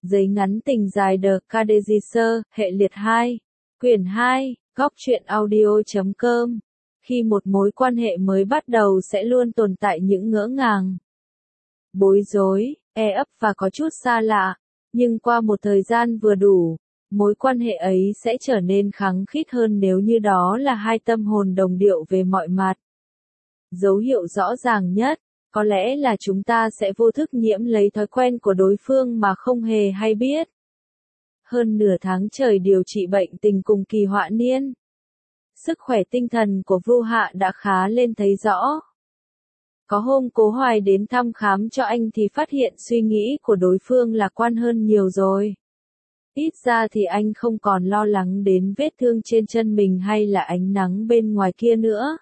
Giấy ngắn tình dài The Cadegisser, hệ liệt 2, quyển 2, góc truyện audio.com. Khi một mối quan hệ mới bắt đầu sẽ luôn tồn tại những ngỡ ngàng, bối rối, ấp và có chút xa lạ, nhưng qua một thời gian vừa đủ, mối quan hệ ấy sẽ trở nên khăng khít hơn nếu như đó là hai tâm hồn đồng điệu về mọi mặt. Dấu hiệu rõ ràng nhất, có lẽ là chúng ta sẽ vô thức nhiễm lấy thói quen của đối phương mà không hề hay biết. Hơn nửa tháng trời điều trị bệnh tình cùng Kỳ Họa Niên, sức khỏe tinh thần của Vu Hạ đã khá lên thấy rõ. Có hôm Cố Hoài đến thăm khám cho anh thì phát hiện suy nghĩ của đối phương lạc quan hơn nhiều rồi. Ít ra thì anh không còn lo lắng đến vết thương trên chân mình hay là ánh nắng bên ngoài kia nữa.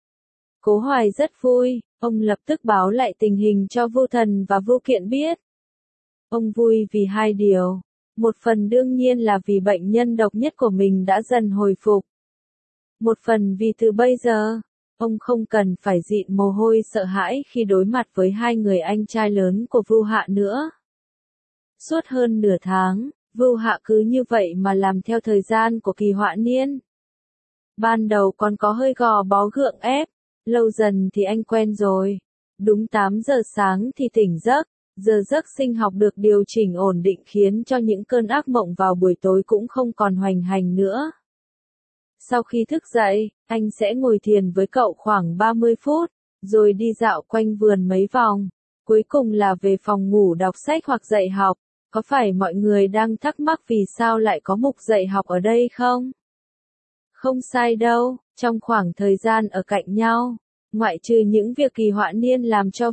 Cố Hoài rất vui, ông lập tức báo lại tình hình cho Vu Thần và Vu Kiện biết. Ông vui vì hai điều. Một phần đương nhiên là vì bệnh nhân độc nhất của mình đã dần hồi phục. Một phần vì từ bây giờ, ông không cần phải dịn mồ hôi sợ hãi khi đối mặt với hai người anh trai lớn của Vu Hạ nữa. Suốt hơn nửa tháng, Vu Hạ cứ như vậy mà làm theo thời gian của Kỳ Họa Niên. Ban đầu còn có hơi gò bó gượng ép, lâu dần thì anh quen rồi. Đúng 8 giờ sáng thì tỉnh giấc, giờ giấc sinh học được điều chỉnh ổn định khiến cho những cơn ác mộng vào buổi tối cũng không còn hoành hành nữa. Sau khi thức dậy, anh sẽ ngồi thiền với cậu khoảng 30 phút, rồi đi dạo quanh vườn mấy vòng. Cuối cùng là về phòng ngủ đọc sách hoặc dạy học. Có phải mọi người đang thắc mắc vì sao lại có mục dạy học ở đây không? Không sai đâu, trong khoảng thời gian ở cạnh nhau, ngoại trừ những việc Kỳ Họa Niên làm cho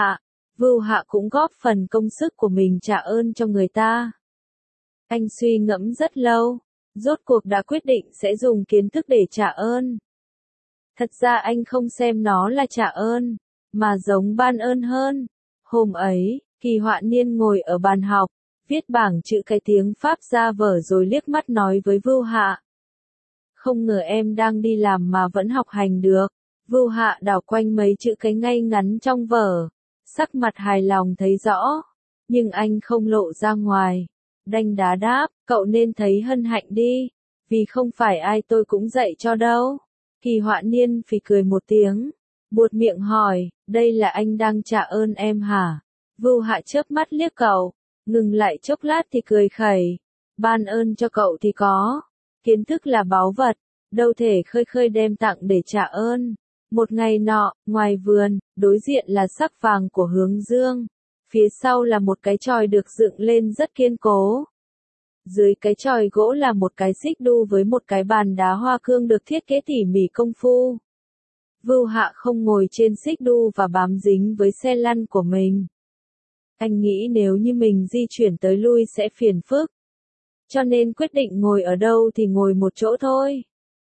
Vu Hạ cũng góp phần công sức của mình trả ơn cho người ta. Anh suy ngẫm rất lâu, rốt cuộc đã quyết định sẽ dùng kiến thức để trả ơn. Thật ra anh không xem nó là trả ơn, mà giống ban ơn hơn. Hôm ấy, Kỳ Họa Niên ngồi ở bàn học, viết bảng chữ cái tiếng Pháp ra vở rồi liếc mắt nói với Vu Hạ. Không ngờ em đang đi làm mà vẫn học hành được. Vu Hạ đảo quanh mấy chữ cái ngay ngắn trong vở, sắc mặt hài lòng thấy rõ, nhưng anh không lộ ra ngoài. Đanh đá đáp, cậu nên thấy hân hạnh đi, vì không phải ai tôi cũng dạy cho đâu. Kỳ Họa Niên phì cười một tiếng, buột miệng hỏi, đây là anh đang trả ơn em hả? Vu Hạ chớp mắt liếc cậu, ngừng lại chốc lát thì cười khẩy, ban ơn cho cậu thì có, kiến thức là báu vật, đâu thể khơi khơi đem tặng để trả ơn. Một ngày nọ, ngoài vườn, đối diện là sắc vàng của hướng dương, phía sau là một cái chòi được dựng lên rất kiên cố. Dưới cái chòi gỗ là một cái xích đu với một cái bàn đá hoa cương được thiết kế tỉ mỉ công phu. Vu Hạ không ngồi trên xích đu và bám dính với xe lăn của mình. Anh nghĩ nếu như mình di chuyển tới lui sẽ phiền phức, cho nên quyết định ngồi ở đâu thì ngồi một chỗ thôi.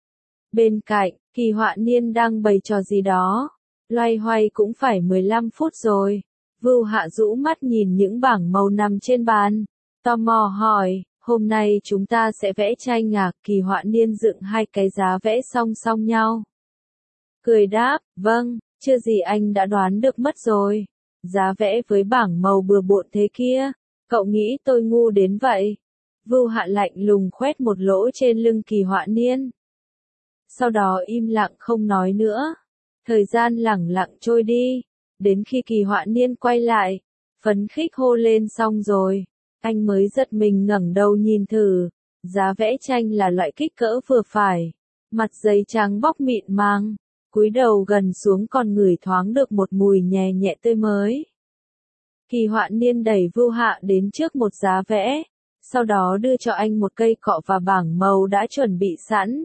Bên cạnh, Kỳ Họa Niên đang bày trò gì đó, loay hoay cũng phải 15 phút rồi. Vu Hạ rũ mắt nhìn những bảng màu nằm trên bàn, tò mò hỏi, hôm nay chúng ta sẽ vẽ tranh à? Kỳ Họa Niên dựng hai cái giá vẽ song song nhau. Cười đáp, vâng, chưa gì anh đã đoán được mất rồi. Giá vẽ với bảng màu bừa bộn thế kia, cậu nghĩ tôi ngu đến vậy? Vu Hạ lạnh lùng khoét một lỗ trên lưng Kỳ Họa Niên. Sau đó im lặng không nói nữa. Thời gian lẳng lặng trôi đi, đến khi Kỳ Họa Niên quay lại, phấn khích hô lên xong rồi, anh mới giật mình ngẩng đầu nhìn thử, giá vẽ tranh là loại kích cỡ vừa phải, mặt giấy trắng bóc mịn màng, cúi đầu gần xuống còn ngửi thoáng được một mùi nhẹ nhẹ tươi mới. Kỳ Họa Niên đẩy Vu Hạ đến trước một giá vẽ, sau đó đưa cho anh một cây cọ và bảng màu đã chuẩn bị sẵn.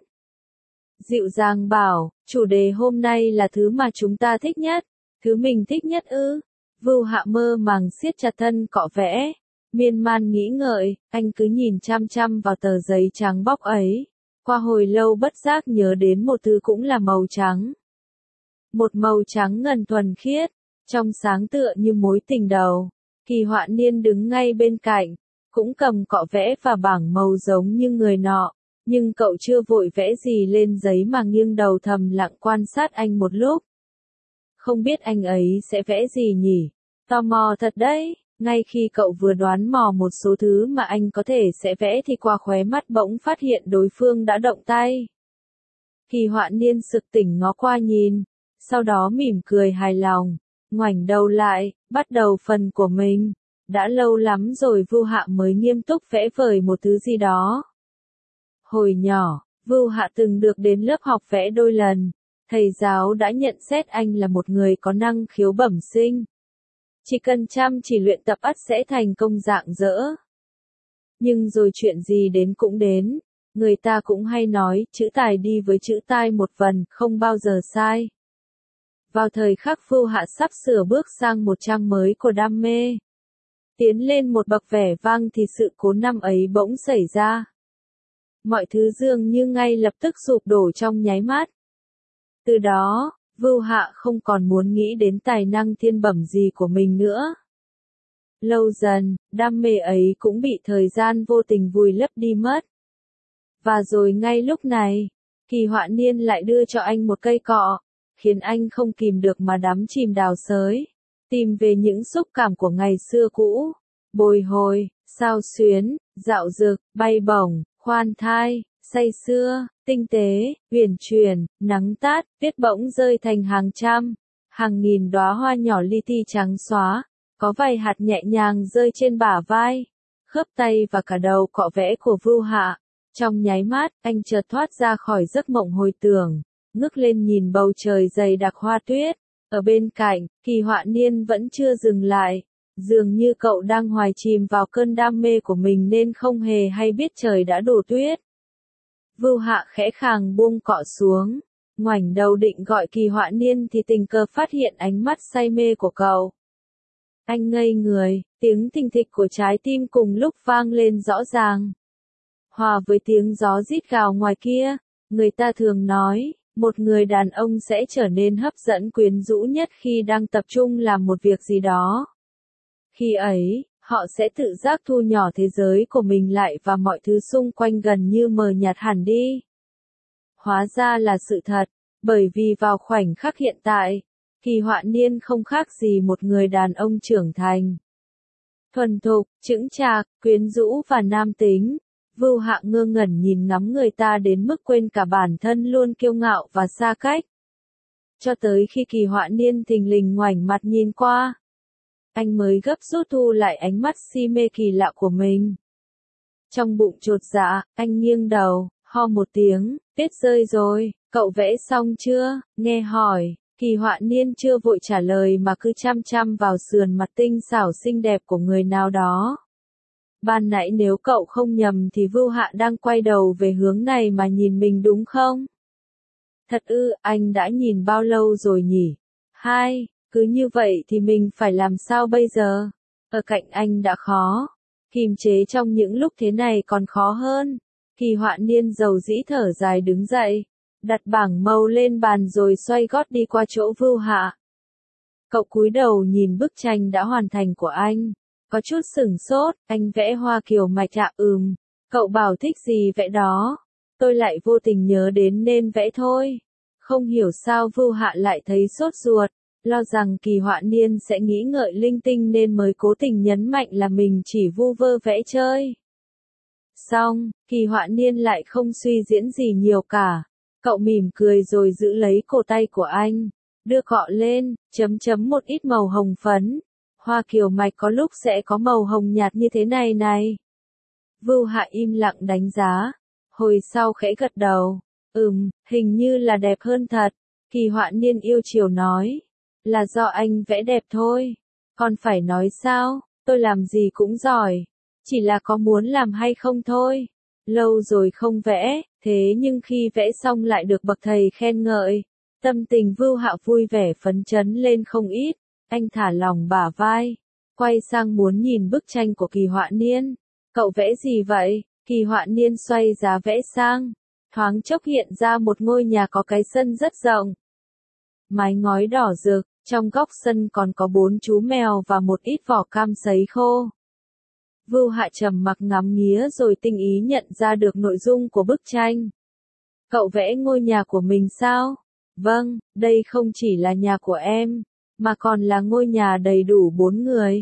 Dịu dàng bảo, chủ đề hôm nay là thứ mà chúng ta thích nhất, thứ mình thích nhất ư? Vu Hạ mơ màng siết chặt thân cọ vẽ, miên man nghĩ ngợi, anh cứ nhìn chăm chăm vào tờ giấy trắng bóc ấy, qua hồi lâu bất giác nhớ đến một thứ cũng là màu trắng. Một màu trắng ngần thuần khiết, trong sáng tựa như mối tình đầu. Kỳ Họa Niên đứng ngay bên cạnh, cũng cầm cọ vẽ và bảng màu giống như người nọ. Nhưng cậu chưa vội vẽ gì lên giấy mà nghiêng đầu thầm lặng quan sát anh một lúc. Không biết anh ấy sẽ vẽ gì nhỉ? Tò mò thật đấy. Ngay khi cậu vừa đoán mò một số thứ mà anh có thể sẽ vẽ thì qua khóe mắt bỗng phát hiện đối phương đã động tay. Kỳ Họa Niên sực tỉnh ngó qua nhìn, sau đó mỉm cười hài lòng, ngoảnh đầu lại, bắt đầu phần của mình. Đã lâu lắm rồi Vưu Hạ mới nghiêm túc vẽ vời một thứ gì đó. Hồi nhỏ, Vưu Hạ từng được đến lớp học vẽ đôi lần, thầy giáo đã nhận xét anh là một người có năng khiếu bẩm sinh. Chỉ cần chăm chỉ luyện tập ắt sẽ thành công rạng rỡ. Nhưng rồi chuyện gì đến cũng đến, người ta cũng hay nói, chữ tài đi với chữ tai một phần, không bao giờ sai. Vào thời khắc Vưu Hạ sắp sửa bước sang một trang mới của đam mê, tiến lên một bậc vẻ vang thì sự cố năm ấy bỗng xảy ra. Mọi thứ dường như ngay lập tức sụp đổ trong nháy mắt. Từ đó, Vưu Hạ không còn muốn nghĩ đến tài năng thiên bẩm gì của mình nữa. Lâu dần, đam mê ấy cũng bị thời gian vô tình vùi lấp đi mất. Và rồi ngay lúc này, Kỳ Họa Niên lại đưa cho anh một cây cọ, khiến anh không kìm được mà đắm chìm đào xới, tìm về những xúc cảm của ngày xưa cũ, bồi hồi, xao xuyến, dạo dực, bay bổng, khoan thai, say sưa, tinh tế, huyền chuyển, nắng tát, tuyết bỗng rơi thành hàng trăm, hàng nghìn đóa hoa nhỏ li ti trắng xóa, có vài hạt nhẹ nhàng rơi trên bả vai, khớp tay và cả đầu cọ vẽ của Vưu Hạ. Trong nháy mắt, anh chợt thoát ra khỏi giấc mộng hồi tưởng, ngước lên nhìn bầu trời dày đặc hoa tuyết. Ở bên cạnh, Kỳ Họa Niên vẫn chưa dừng lại, dường như cậu đang hoài chìm vào cơn đam mê của mình nên không hề hay biết trời đã đổ tuyết. Vưu Hạ khẽ khàng buông cọ xuống, ngoảnh đầu định gọi Kỳ Họa Niên thì tình cờ phát hiện ánh mắt say mê của cậu. Anh ngây người, tiếng thình thịch của trái tim cùng lúc vang lên rõ ràng. Hòa với tiếng gió rít gào ngoài kia, người ta thường nói, một người đàn ông sẽ trở nên hấp dẫn quyến rũ nhất khi đang tập trung làm một việc gì đó. Khi ấy, họ sẽ tự giác thu nhỏ thế giới của mình lại và mọi thứ xung quanh gần như mờ nhạt hẳn đi. Hóa ra là sự thật, bởi vì vào khoảnh khắc hiện tại, Kỳ Họa Niên không khác gì một người đàn ông trưởng thành. Thuần thục, chững chạc, quyến rũ và nam tính. Vưu Hạ ngơ ngẩn nhìn ngắm người ta đến mức quên cả bản thân luôn kiêu ngạo và xa cách. Cho tới khi Kỳ Họa Niên thình lình ngoảnh mặt nhìn qua, anh mới gấp rút thu lại ánh mắt si mê kỳ lạ của mình. Trong bụng chột dạ, anh nghiêng đầu, ho một tiếng, tuyết rơi rồi, cậu vẽ xong chưa? Nghe hỏi, Kỳ Họa Niên chưa vội trả lời mà cứ chăm chăm vào sườn mặt tinh xảo xinh đẹp của người nào đó. Ban nãy nếu cậu không nhầm thì Vưu Hạ đang quay đầu về hướng này mà nhìn mình đúng không? Thật ư, anh đã nhìn bao lâu rồi nhỉ? Hai, cứ như vậy thì mình phải làm sao bây giờ? Ở cạnh anh đã khó, kiềm chế trong những lúc thế này còn khó hơn. Kỳ Họa Niên dầu dĩ thở dài đứng dậy, đặt bảng màu lên bàn rồi xoay gót đi qua chỗ Vưu Hạ. Cậu cúi đầu nhìn bức tranh đã hoàn thành của anh. Có chút sửng sốt, anh vẽ hoa kiều mạch ạ. Cậu bảo thích gì vẽ đó. Tôi lại vô tình nhớ đến nên vẽ thôi. Không hiểu sao Vưu Hạ lại thấy sốt ruột, lo rằng Kỳ Họa Niên sẽ nghĩ ngợi linh tinh nên mới cố tình nhấn mạnh là mình chỉ vu vơ vẽ chơi. Xong, Kỳ Họa Niên lại không suy diễn gì nhiều cả. Cậu mỉm cười rồi giữ lấy cổ tay của anh, đưa cọ lên, chấm một ít màu hồng phấn. Hoa kiều mạch có lúc sẽ có màu hồng nhạt như thế này này. Vưu Hạ im lặng đánh giá, hồi sau khẽ gật đầu. Hình như là đẹp hơn thật. Kỳ Họa Niên yêu chiều nói. Là do anh vẽ đẹp thôi. Còn phải nói sao, tôi làm gì cũng giỏi. Chỉ là có muốn làm hay không thôi. Lâu rồi không vẽ, thế nhưng khi vẽ xong lại được bậc thầy khen ngợi. Tâm tình Vưu Hạ vui vẻ phấn chấn lên không ít. Anh thả lỏng bả vai, quay sang muốn nhìn bức tranh của Kỳ Họa Niên. Cậu vẽ gì vậy? Kỳ Họa Niên xoay giá vẽ sang, thoáng chốc hiện ra một ngôi nhà có cái sân rất rộng. Mái ngói đỏ rực, trong góc sân còn có 4 chú mèo và một ít vỏ cam sấy khô. Vưu Hạ trầm mặc ngắm nghía rồi tinh ý nhận ra được nội dung của bức tranh. Cậu vẽ ngôi nhà của mình sao? Vâng, đây không chỉ là nhà của em, mà còn là ngôi nhà đầy đủ 4 người.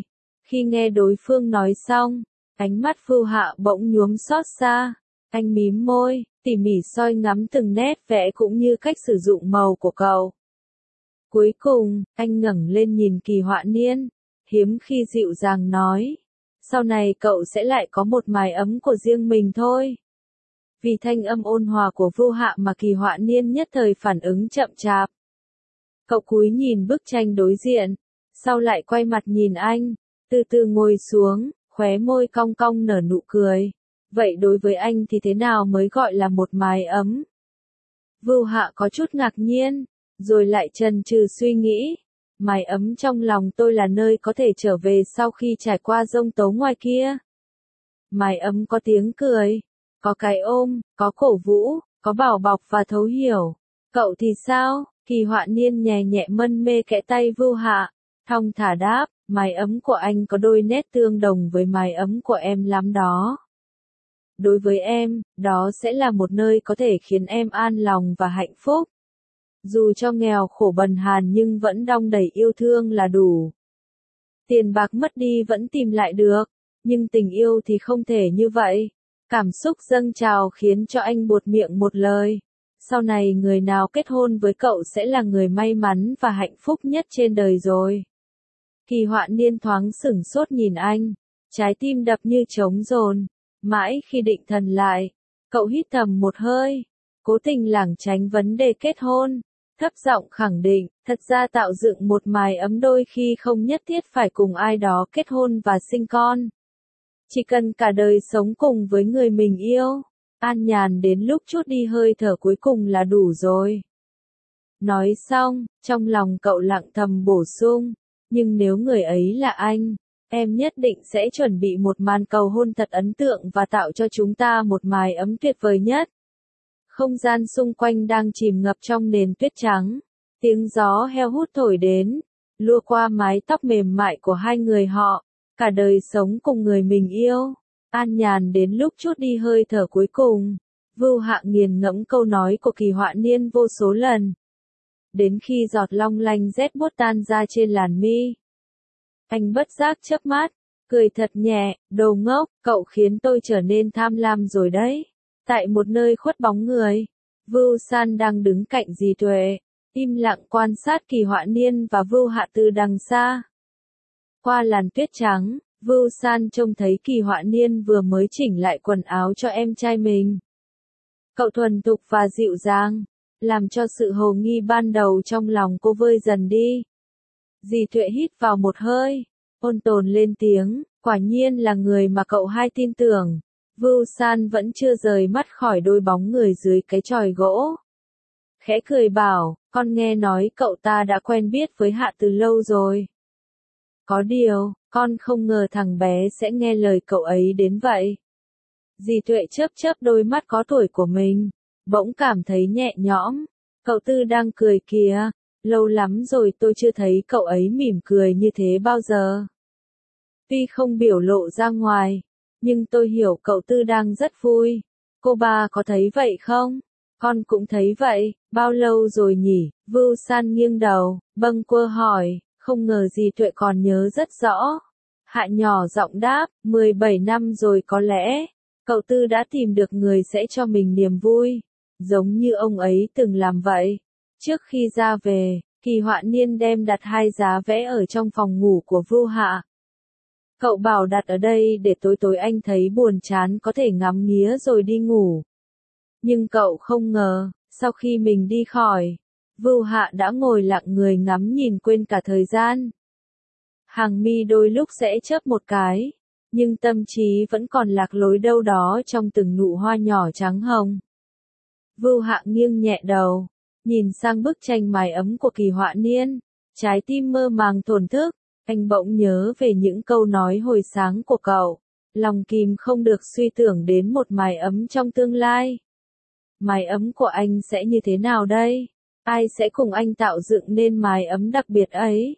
Khi nghe đối phương nói xong, ánh mắt Vưu Hạ bỗng nhuốm xót xa. Anh mím môi, tỉ mỉ soi ngắm từng nét vẽ cũng như cách sử dụng màu của cậu. Cuối cùng, anh ngẩng lên nhìn Kỳ Họa Niên, hiếm khi dịu dàng nói. Sau này cậu sẽ lại có một mái ấm của riêng mình thôi. Vì thanh âm ôn hòa của Vưu Hạ mà Kỳ Họa Niên nhất thời phản ứng chậm chạp. Cậu cúi nhìn bức tranh đối diện, sau lại quay mặt nhìn anh, từ từ ngồi xuống, khóe môi cong cong nở nụ cười. Vậy đối với anh thì thế nào mới gọi là một mái ấm? Vưu Hạ có chút ngạc nhiên, rồi lại chần chừ suy nghĩ. Mái ấm trong lòng tôi là nơi có thể trở về sau khi trải qua giông tố ngoài kia. Mái ấm có tiếng cười, có cái ôm, có cổ vũ, có bảo bọc và thấu hiểu. Cậu thì sao? Kỳ Họa Niên nhẹ nhẹ mân mê kẽ tay Vưu Hạ, thong thả đáp, mái ấm của anh có đôi nét tương đồng với mái ấm của em lắm đó. Đối với em, đó sẽ là một nơi có thể khiến em an lòng và hạnh phúc. Dù cho nghèo khổ bần hàn nhưng vẫn đong đầy yêu thương là đủ. Tiền bạc mất đi vẫn tìm lại được, nhưng tình yêu thì không thể như vậy. Cảm xúc dâng trào khiến cho anh buột miệng một lời. Sau này người nào kết hôn với cậu sẽ là người may mắn và hạnh phúc nhất trên đời rồi. Kỳ Họa Niên thoáng sửng sốt nhìn anh, trái tim đập như trống dồn. Mãi khi định thần lại, cậu hít thầm một hơi, cố tình lảng tránh vấn đề kết hôn, thấp giọng khẳng định, thật ra tạo dựng một mái ấm đôi khi không nhất thiết phải cùng ai đó kết hôn và sinh con. Chỉ cần cả đời sống cùng với người mình yêu, an nhàn đến lúc chút đi hơi thở cuối cùng là đủ rồi. Nói xong, trong lòng cậu lặng thầm bổ sung, nhưng nếu người ấy là anh, em nhất định sẽ chuẩn bị một màn cầu hôn thật ấn tượng và tạo cho chúng ta một mái ấm tuyệt vời nhất. Không gian xung quanh đang chìm ngập trong nền tuyết trắng, tiếng gió heo hút thổi đến, lua qua mái tóc mềm mại của hai người họ, cả đời sống cùng người mình yêu, an nhàn đến lúc chút đi hơi thở cuối cùng. Vưu Hạ nghiền ngẫm câu nói của Kỳ Họa Niên vô số lần. Đến khi giọt long lanh rét buốt tan ra trên làn mi. Anh bất giác chớp mắt, cười thật nhẹ, đồ ngốc, cậu khiến tôi trở nên tham lam rồi đấy. Tại một nơi khuất bóng người, Vưu San đang đứng cạnh Dì Tuệ, im lặng quan sát Kỳ Họa Niên và Vưu Hạ từ đằng xa. Qua làn tuyết trắng, Vưu San trông thấy Kỳ Họa Niên vừa mới chỉnh lại quần áo cho em trai mình. Cậu thuần thục và dịu dàng, làm cho sự hồ nghi ban đầu trong lòng cô vơi dần đi. Dì Tuệ hít vào một hơi, ôn tồn lên tiếng, quả nhiên là người mà cậu hai tin tưởng. Vưu San vẫn chưa rời mắt khỏi đôi bóng người dưới cái chòi gỗ. Khẽ cười bảo, con nghe nói cậu ta đã quen biết với Hạ từ lâu rồi. Có điều, con không ngờ thằng bé sẽ nghe lời cậu ấy đến vậy. Dì Tuệ chớp chớp đôi mắt có tuổi của mình, bỗng cảm thấy nhẹ nhõm. Cậu Tư đang cười kìa, lâu lắm rồi tôi chưa thấy cậu ấy mỉm cười như thế bao giờ. Tuy không biểu lộ ra ngoài, nhưng tôi hiểu cậu Tư đang rất vui. Cô ba có thấy vậy không? Con cũng thấy vậy, bao lâu rồi nhỉ? Vưu San nghiêng đầu, bâng quơ hỏi, không ngờ dì Tuệ còn nhớ rất rõ. Hạ nhỏ giọng đáp, 17 năm rồi có lẽ. Cậu Tư đã tìm được người sẽ cho mình niềm vui, giống như ông ấy từng làm vậy. Trước khi ra về, Kỳ Họa Niên đem đặt hai giá vẽ ở trong phòng ngủ của Vưu Hạ. Cậu bảo đặt ở đây để tối tối anh thấy buồn chán có thể ngắm nghía rồi đi ngủ. Nhưng cậu không ngờ, sau khi mình đi khỏi, Vưu Hạ đã ngồi lặng người ngắm nhìn quên cả thời gian. Hàng mi đôi lúc sẽ chớp một cái, nhưng tâm trí vẫn còn lạc lối đâu đó trong từng nụ hoa nhỏ trắng hồng. Vưu Hạ nghiêng nhẹ đầu, nhìn sang bức tranh mái ấm của Kỳ Họa Niên, trái tim mơ màng thổn thức. Anh bỗng nhớ về những câu nói hồi sáng của cậu, lòng kìm không được suy tưởng đến một mái ấm trong tương lai. Mái ấm của anh sẽ như thế nào đây? Ai sẽ cùng anh tạo dựng nên mái ấm đặc biệt ấy?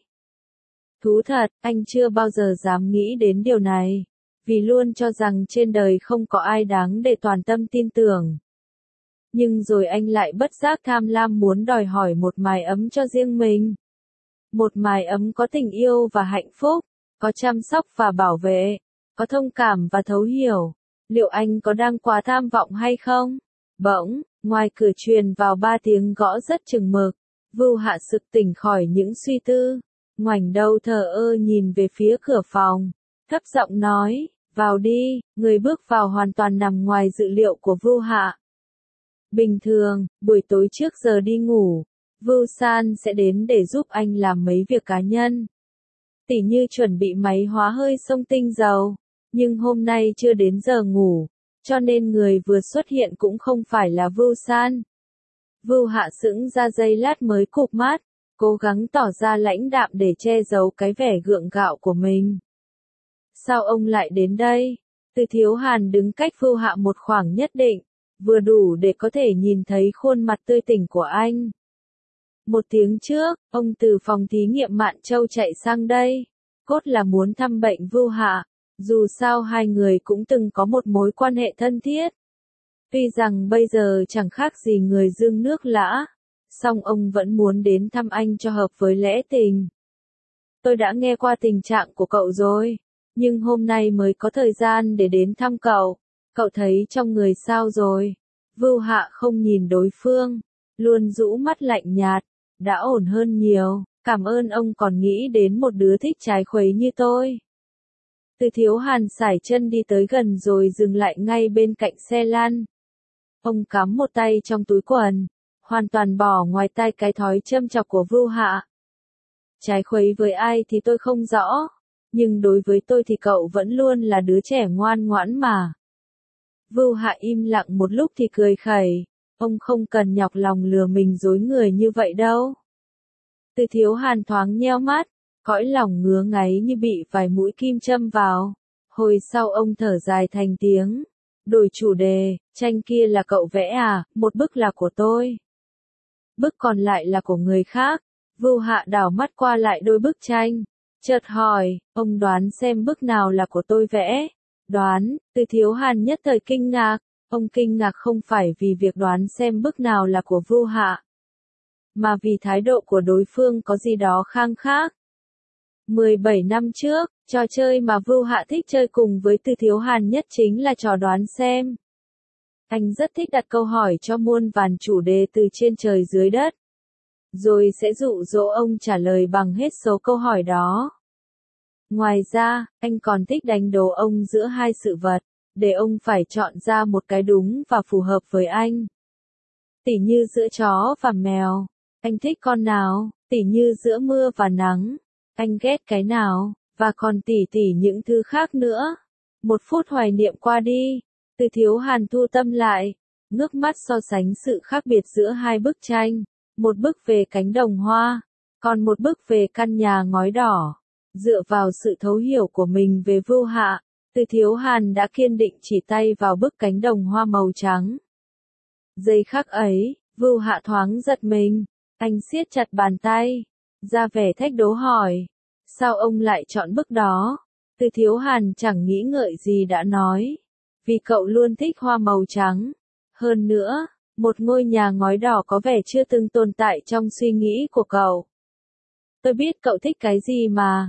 Thú thật, anh chưa bao giờ dám nghĩ đến điều này, vì luôn cho rằng trên đời không có ai đáng để toàn tâm tin tưởng. Nhưng rồi anh lại bất giác tham lam muốn đòi hỏi một mái ấm cho riêng mình. Một mái ấm có tình yêu và hạnh phúc, có chăm sóc và bảo vệ, có thông cảm và thấu hiểu. Liệu anh có đang quá tham vọng hay không? Bỗng, ngoài cửa truyền vào 3 tiếng gõ rất chừng mực. Vưu Hạ sực tỉnh khỏi những suy tư, ngoảnh đầu thờ ơ nhìn về phía cửa phòng, thấp giọng nói, vào đi. Người bước vào hoàn toàn nằm ngoài dự liệu của Vưu Hạ. Bình thường, buổi tối trước giờ đi ngủ, Vưu San sẽ đến để giúp anh làm mấy việc cá nhân. Tỉ như chuẩn bị máy hóa hơi xông tinh dầu, nhưng hôm nay chưa đến giờ ngủ, cho nên người vừa xuất hiện cũng không phải là Vưu San. Vưu Hạ sững ra giây lát mới cụp mắt, cố gắng tỏ ra lãnh đạm để che giấu cái vẻ gượng gạo của mình. Sao ông lại đến đây? Từ Thiếu Hàn đứng cách Vưu Hạ một khoảng nhất định, vừa đủ để có thể nhìn thấy khuôn mặt tươi tỉnh của anh. 1 tiếng trước, ông từ phòng thí nghiệm Mạn Châu chạy sang đây, cốt là muốn thăm bệnh Vưu Hạ, dù sao hai người cũng từng có một mối quan hệ thân thiết. Tuy rằng bây giờ chẳng khác gì người dương nước lã, song ông vẫn muốn đến thăm anh cho hợp với lẽ tình. Tôi đã nghe qua tình trạng của cậu rồi, nhưng hôm nay mới có thời gian để đến thăm cậu. Cậu thấy trong người sao rồi? Vưu Hạ không nhìn đối phương, luôn rũ mắt lạnh nhạt. Đã ổn hơn nhiều, cảm ơn ông còn nghĩ đến một đứa thích trái khuấy như tôi. Từ Thiếu Hàn sải chân đi tới gần rồi dừng lại ngay bên cạnh xe lăn. Ông cắm một tay trong túi quần, hoàn toàn bỏ ngoài tai cái thói châm chọc của Vưu Hạ. Trái khuấy với ai thì tôi không rõ, nhưng đối với tôi thì cậu vẫn luôn là đứa trẻ ngoan ngoãn mà. Vưu Hạ im lặng một lúc thì cười khẩy. Ông không cần nhọc lòng lừa mình dối người như vậy đâu. Từ Thiếu Hàn thoáng nheo mắt, cõi lòng ngứa ngáy như bị vài mũi kim châm vào. Hồi sau ông thở dài thành tiếng. Đổi chủ đề, tranh kia là cậu vẽ à, một bức là của tôi. Bức còn lại là của người khác. Vưu Hạ đảo mắt qua lại đôi bức tranh. Chợt hỏi, ông đoán xem bức nào là của tôi vẽ. Đoán, Từ Thiếu Hàn nhất thời kinh ngạc. Ông kinh ngạc không phải vì việc đoán xem bức nào là của Vưu Hạ, mà vì thái độ của đối phương có gì đó khang khác. 17 năm trước, trò chơi mà Vưu Hạ thích chơi cùng với Từ Thiếu Hàn nhất chính là trò đoán xem. Anh rất thích đặt câu hỏi cho muôn vàn chủ đề từ trên trời dưới đất, rồi sẽ dụ dỗ ông trả lời bằng hết số câu hỏi đó. Ngoài ra, anh còn thích đánh đố ông giữa hai sự vật, để ông phải chọn ra một cái đúng và phù hợp với anh. Tỉ như giữa chó và mèo, anh thích con nào? Tỉ như giữa mưa và nắng, anh ghét cái nào? Và còn tỉ những thứ khác nữa. 1 phút hoài niệm qua đi, Từ Thiếu Hàn thu tâm lại, ngước mắt so sánh sự khác biệt giữa hai bức tranh. Một bức về cánh đồng hoa, còn một bức về căn nhà ngói đỏ. Dựa vào sự thấu hiểu của mình về Vưu Hạ, Từ Thiếu Hàn đã kiên định chỉ tay vào bức cánh đồng hoa màu trắng. Giây khắc ấy, Vưu Hạ thoáng giật mình, anh siết chặt bàn tay, ra vẻ thách đố hỏi, sao ông lại chọn bức đó? Từ Thiếu Hàn chẳng nghĩ ngợi gì đã nói, vì cậu luôn thích hoa màu trắng. Hơn nữa, một ngôi nhà ngói đỏ có vẻ chưa từng tồn tại trong suy nghĩ của cậu. Tôi biết cậu thích cái gì mà.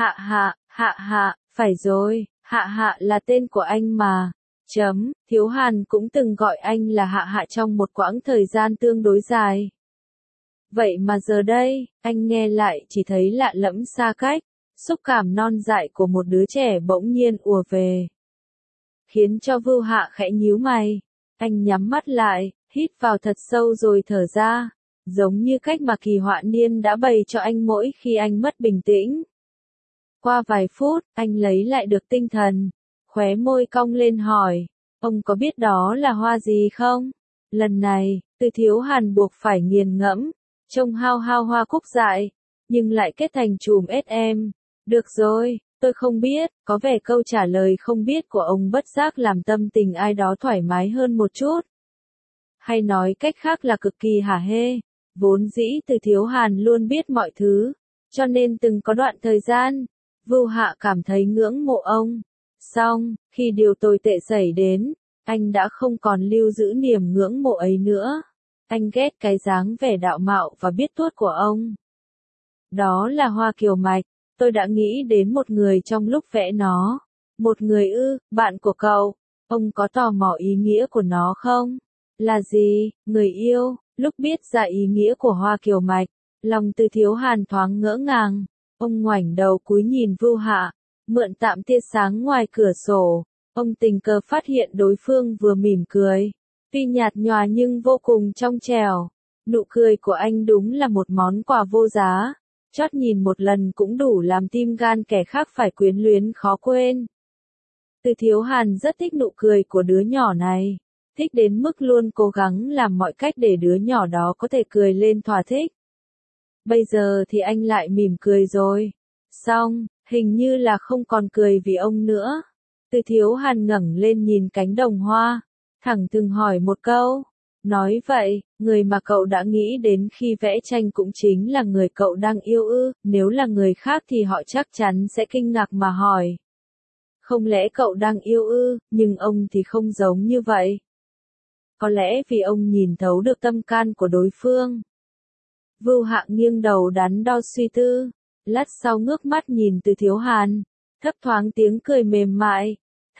Hạ, phải rồi. Hạ là tên của anh mà. Thiếu Hàn cũng từng gọi anh là Hạ trong một quãng thời gian tương đối dài. Vậy mà giờ đây, anh nghe lại chỉ thấy lạ lẫm xa cách, xúc cảm non dại của một đứa trẻ bỗng nhiên ùa về. Khiến cho Vưu Hạ khẽ nhíu mày. Anh nhắm mắt lại, hít vào thật sâu rồi thở ra, giống như cách mà Kỳ Họa Niên đã bày cho anh mỗi khi anh mất bình tĩnh. Qua vài phút, anh lấy lại được tinh thần, khóe môi cong lên hỏi, ông có biết đó là hoa gì không? Lần này, Từ Thiếu Hàn buộc phải nghiền ngẫm, trông hao hao hoa cúc dại, nhưng lại kết thành chùm SM. Được rồi, tôi không biết, có vẻ câu trả lời không biết của ông bất giác làm tâm tình ai đó thoải mái hơn một chút. Hay nói cách khác là cực kỳ hả hê, vốn dĩ Từ Thiếu Hàn luôn biết mọi thứ, cho nên từng có đoạn thời gian, Vưu Hạ cảm thấy ngưỡng mộ ông. Song, khi điều tồi tệ xảy đến, anh đã không còn lưu giữ niềm ngưỡng mộ ấy nữa. Anh ghét cái dáng vẻ đạo mạo và biết tuốt của ông. Đó là hoa kiều mạch, Tôi đã nghĩ đến một người trong lúc vẽ nó. Một người ư, bạn của cậu. Ông có tò mò ý nghĩa của nó không? Là gì, người yêu? Lúc biết ra ý nghĩa của hoa kiều mạch, lòng Từ Thiếu Hàn thoáng ngỡ ngàng. Ông ngoảnh đầu cúi nhìn Vưu Hạ, mượn tạm tia sáng ngoài cửa sổ. Ông tình cờ phát hiện đối phương vừa mỉm cười. Tuy nhạt nhòa nhưng vô cùng trong trẻo. Nụ cười của anh đúng là một món quà vô giá. Chót nhìn một lần cũng đủ làm tim gan kẻ khác phải quyến luyến khó quên. Từ Thiếu Hàn rất thích nụ cười của đứa nhỏ này. Thích đến mức luôn cố gắng làm mọi cách để đứa nhỏ đó có thể cười lên thỏa thích. Bây giờ thì anh lại mỉm cười rồi. Xong, hình như là không còn cười vì ông nữa. Từ Thiếu Hàn ngẩng lên nhìn cánh đồng hoa, thẳng thừng hỏi một câu. Nói vậy, người mà cậu đã nghĩ đến khi vẽ tranh cũng chính là người cậu đang yêu ư? Nếu là người khác thì họ chắc chắn sẽ kinh ngạc mà hỏi. Không lẽ cậu đang yêu ư? Nhưng ông thì không giống như vậy. Có lẽ vì ông nhìn thấu được tâm can của đối phương. Vưu Hạ nghiêng đầu đắn đo suy tư, lát sau ngước mắt nhìn Từ Thiếu Hàn, thấp thoáng tiếng cười mềm mại.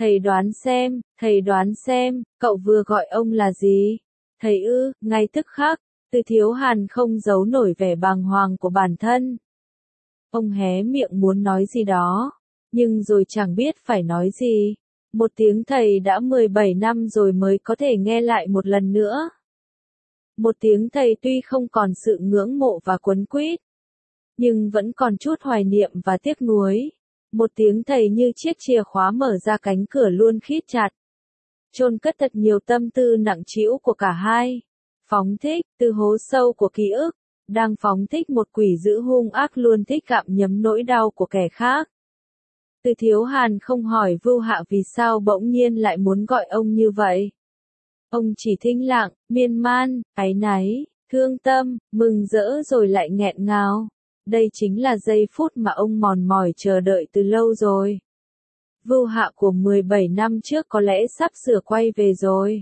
Thầy đoán xem, cậu vừa gọi ông là gì? Thầy ư? Ngay tức khắc, Từ Thiếu Hàn không giấu nổi vẻ bàng hoàng của bản thân. Ông hé miệng muốn nói gì đó, nhưng rồi chẳng biết phải nói gì. Một tiếng thầy đã 17 năm rồi mới có thể nghe lại một lần nữa. Một tiếng thầy tuy không còn sự ngưỡng mộ và quấn quýt, nhưng vẫn còn chút hoài niệm và tiếc nuối. Một tiếng thầy như chiếc chìa khóa mở ra cánh cửa luôn khít chặt, chôn cất thật nhiều tâm tư nặng trĩu của cả hai. Phóng thích, từ hố sâu của ký ức, đang phóng thích một quỷ dữ hung ác luôn thích gặm nhấm nỗi đau của kẻ khác. Từ Thiếu Hàn không hỏi Vưu Hạ vì sao bỗng nhiên lại muốn gọi ông như vậy. Ông chỉ thinh lặng, miên man, áy náy, thương tâm, mừng rỡ rồi lại nghẹn ngào. Đây chính là giây phút mà ông mòn mỏi chờ đợi từ lâu rồi. Vưu Hạ của 17 năm trước có lẽ sắp sửa quay về rồi.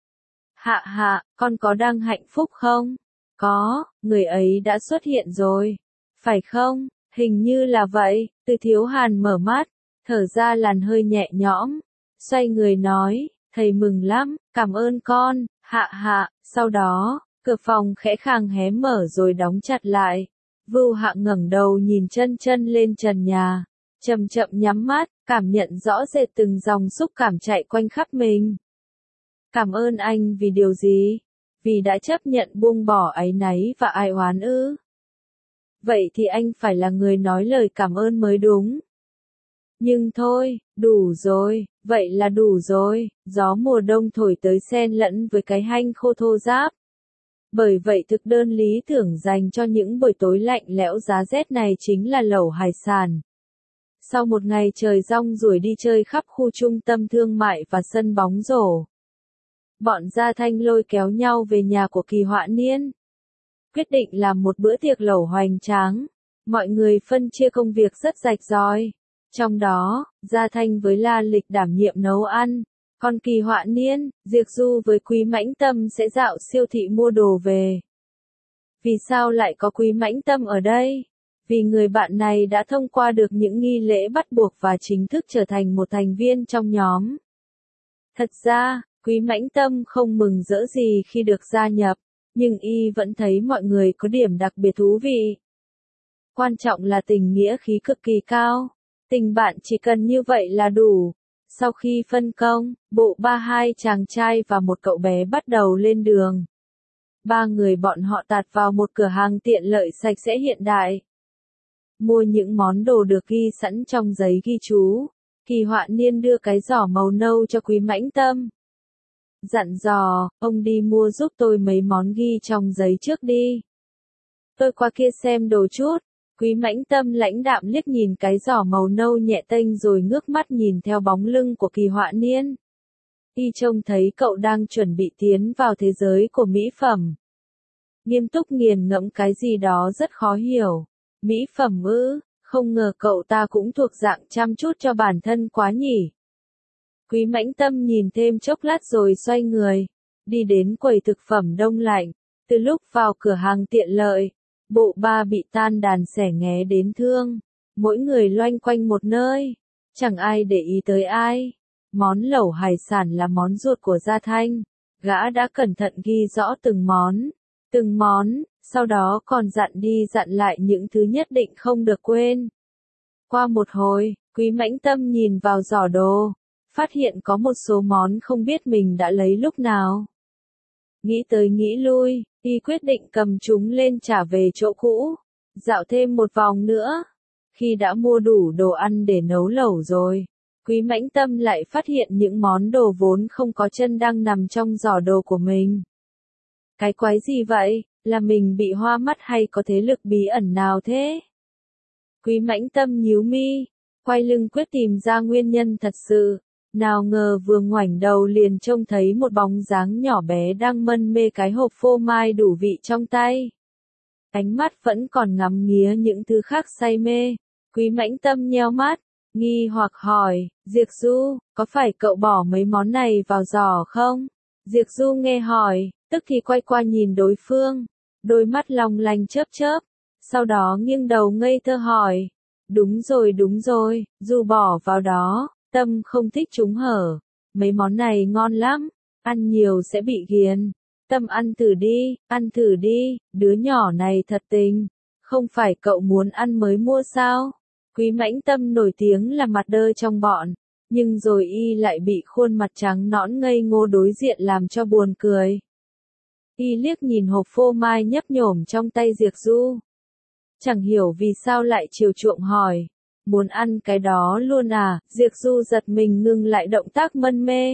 Hạ, con có đang hạnh phúc không? Có, người ấy đã xuất hiện rồi. Phải không? Hình như là vậy. Từ Thiếu Hàn mở mắt, thở ra làn hơi nhẹ nhõm, xoay người nói, thầy mừng lắm, cảm ơn con, Hạ. Sau đó, cửa phòng khẽ khàng hé mở rồi đóng chặt lại. Vưu Hạ ngẩng đầu nhìn chân lên trần nhà, chậm chậm nhắm mắt, cảm nhận rõ rệt từng dòng xúc cảm chạy quanh khắp mình. Cảm ơn anh vì điều gì? Vì đã chấp nhận buông bỏ áy náy và ai oán ư? Vậy thì anh phải là người nói lời cảm ơn mới đúng. Nhưng thôi, đủ rồi, vậy là đủ rồi. Gió mùa đông thổi tới xen lẫn với cái hanh khô thô ráp. Bởi vậy thực đơn lý tưởng dành cho những buổi tối lạnh lẽo giá rét này chính là lẩu hải sản. Sau một ngày trời rong ruổi đi chơi khắp khu trung tâm thương mại và sân bóng rổ, bọn Gia Thanh lôi kéo nhau về nhà của Kỳ Họa Niên. Quyết định làm một bữa tiệc lẩu hoành tráng. Mọi người phân chia công việc rất rạch ròi. Trong đó, Gia Thanh với La Lịch đảm nhiệm nấu ăn. Còn Kỳ Họa Niên, Diệc Du với Quý Mãnh Tâm sẽ dạo siêu thị mua đồ về. Vì sao lại có Quý Mãnh Tâm ở đây? Vì người bạn này đã thông qua được những nghi lễ bắt buộc và chính thức trở thành một thành viên trong nhóm. Thật ra, Quý Mãnh Tâm không mừng rỡ gì khi được gia nhập, nhưng y vẫn thấy mọi người có điểm đặc biệt thú vị. Quan trọng là tình nghĩa khí cực kỳ cao. Tình bạn chỉ cần như vậy là đủ. Sau khi phân công, bộ hai chàng trai và một cậu bé bắt đầu lên đường. Ba người bọn họ tạt vào một cửa hàng tiện lợi sạch sẽ hiện đại. Mua những món đồ được ghi sẵn trong giấy ghi chú. Kỳ Họa Niên đưa cái giỏ màu nâu cho Quý Mãnh Tâm. Dặn dò, ông đi mua giúp tôi mấy món ghi trong giấy trước đi. Tôi qua kia xem đồ chút. Quý Mãnh Tâm lãnh đạm liếc nhìn cái giỏ màu nâu nhẹ tênh rồi ngước mắt nhìn theo bóng lưng của Kỳ Họa Niên. Y trông thấy cậu đang chuẩn bị tiến vào thế giới của mỹ phẩm. Nghiêm túc nghiền ngẫm cái gì đó rất khó hiểu. Mỹ phẩm ư, không ngờ cậu ta cũng thuộc dạng chăm chút cho bản thân quá nhỉ. Quý Mãnh Tâm nhìn thêm chốc lát rồi xoay người, đi đến quầy thực phẩm đông lạnh. Từ lúc vào cửa hàng tiện lợi, bộ ba bị tan đàn xẻ nghé đến thương. mỗi người loanh quanh một nơi, chẳng ai để ý tới ai. Món lẩu hải sản là món ruột của Gia Thanh, gã đã cẩn thận ghi rõ từng món, sau đó còn dặn đi dặn lại những thứ nhất định không được quên. Qua một hồi, Quý Mãnh Tâm nhìn vào giỏ đồ, phát hiện có một số món không biết mình đã lấy lúc nào. Nghĩ tới nghĩ lui, y quyết định cầm chúng lên trả về chỗ cũ, dạo thêm một vòng nữa. Khi đã mua đủ đồ ăn để nấu lẩu rồi, Quý Mãnh Tâm lại phát hiện những món đồ vốn không có chân đang nằm trong giỏ đồ của mình. Cái quái gì vậy, là mình bị hoa mắt hay có thế lực bí ẩn nào thế? Quý Mãnh Tâm nhíu mi, quay lưng quyết tìm ra nguyên nhân thật sự. Nào ngờ vừa ngoảnh đầu liền trông thấy một bóng dáng nhỏ bé đang mân mê cái hộp phô mai đủ vị trong tay. Ánh mắt vẫn còn ngắm nghía những thứ khác say mê. Quý Mãnh Tâm nheo mắt, nghi hoặc hỏi, Diệp Du, có phải cậu bỏ mấy món này vào giỏ không? Diệp Du nghe hỏi, tức thì quay qua nhìn đối phương, đôi mắt long lanh chớp chớp, sau đó nghiêng đầu ngây thơ hỏi, đúng rồi, Du bỏ vào đó. Tâm không thích chúng hở, mấy món này ngon lắm, ăn nhiều sẽ bị ghiền. Tâm ăn thử đi, đứa nhỏ này thật tình, không phải cậu muốn ăn mới mua sao? Quý Mãnh Tâm nổi tiếng là mặt đơ trong bọn, nhưng rồi y lại bị khuôn mặt trắng nõn ngây ngô đối diện làm cho buồn cười. Y liếc nhìn hộp phô mai nhấp nhổm trong tay Diệp Du. Chẳng hiểu vì sao lại chiều chuộng hỏi. Muốn ăn cái đó luôn à? Diệp Du giật mình ngừng lại động tác mân mê.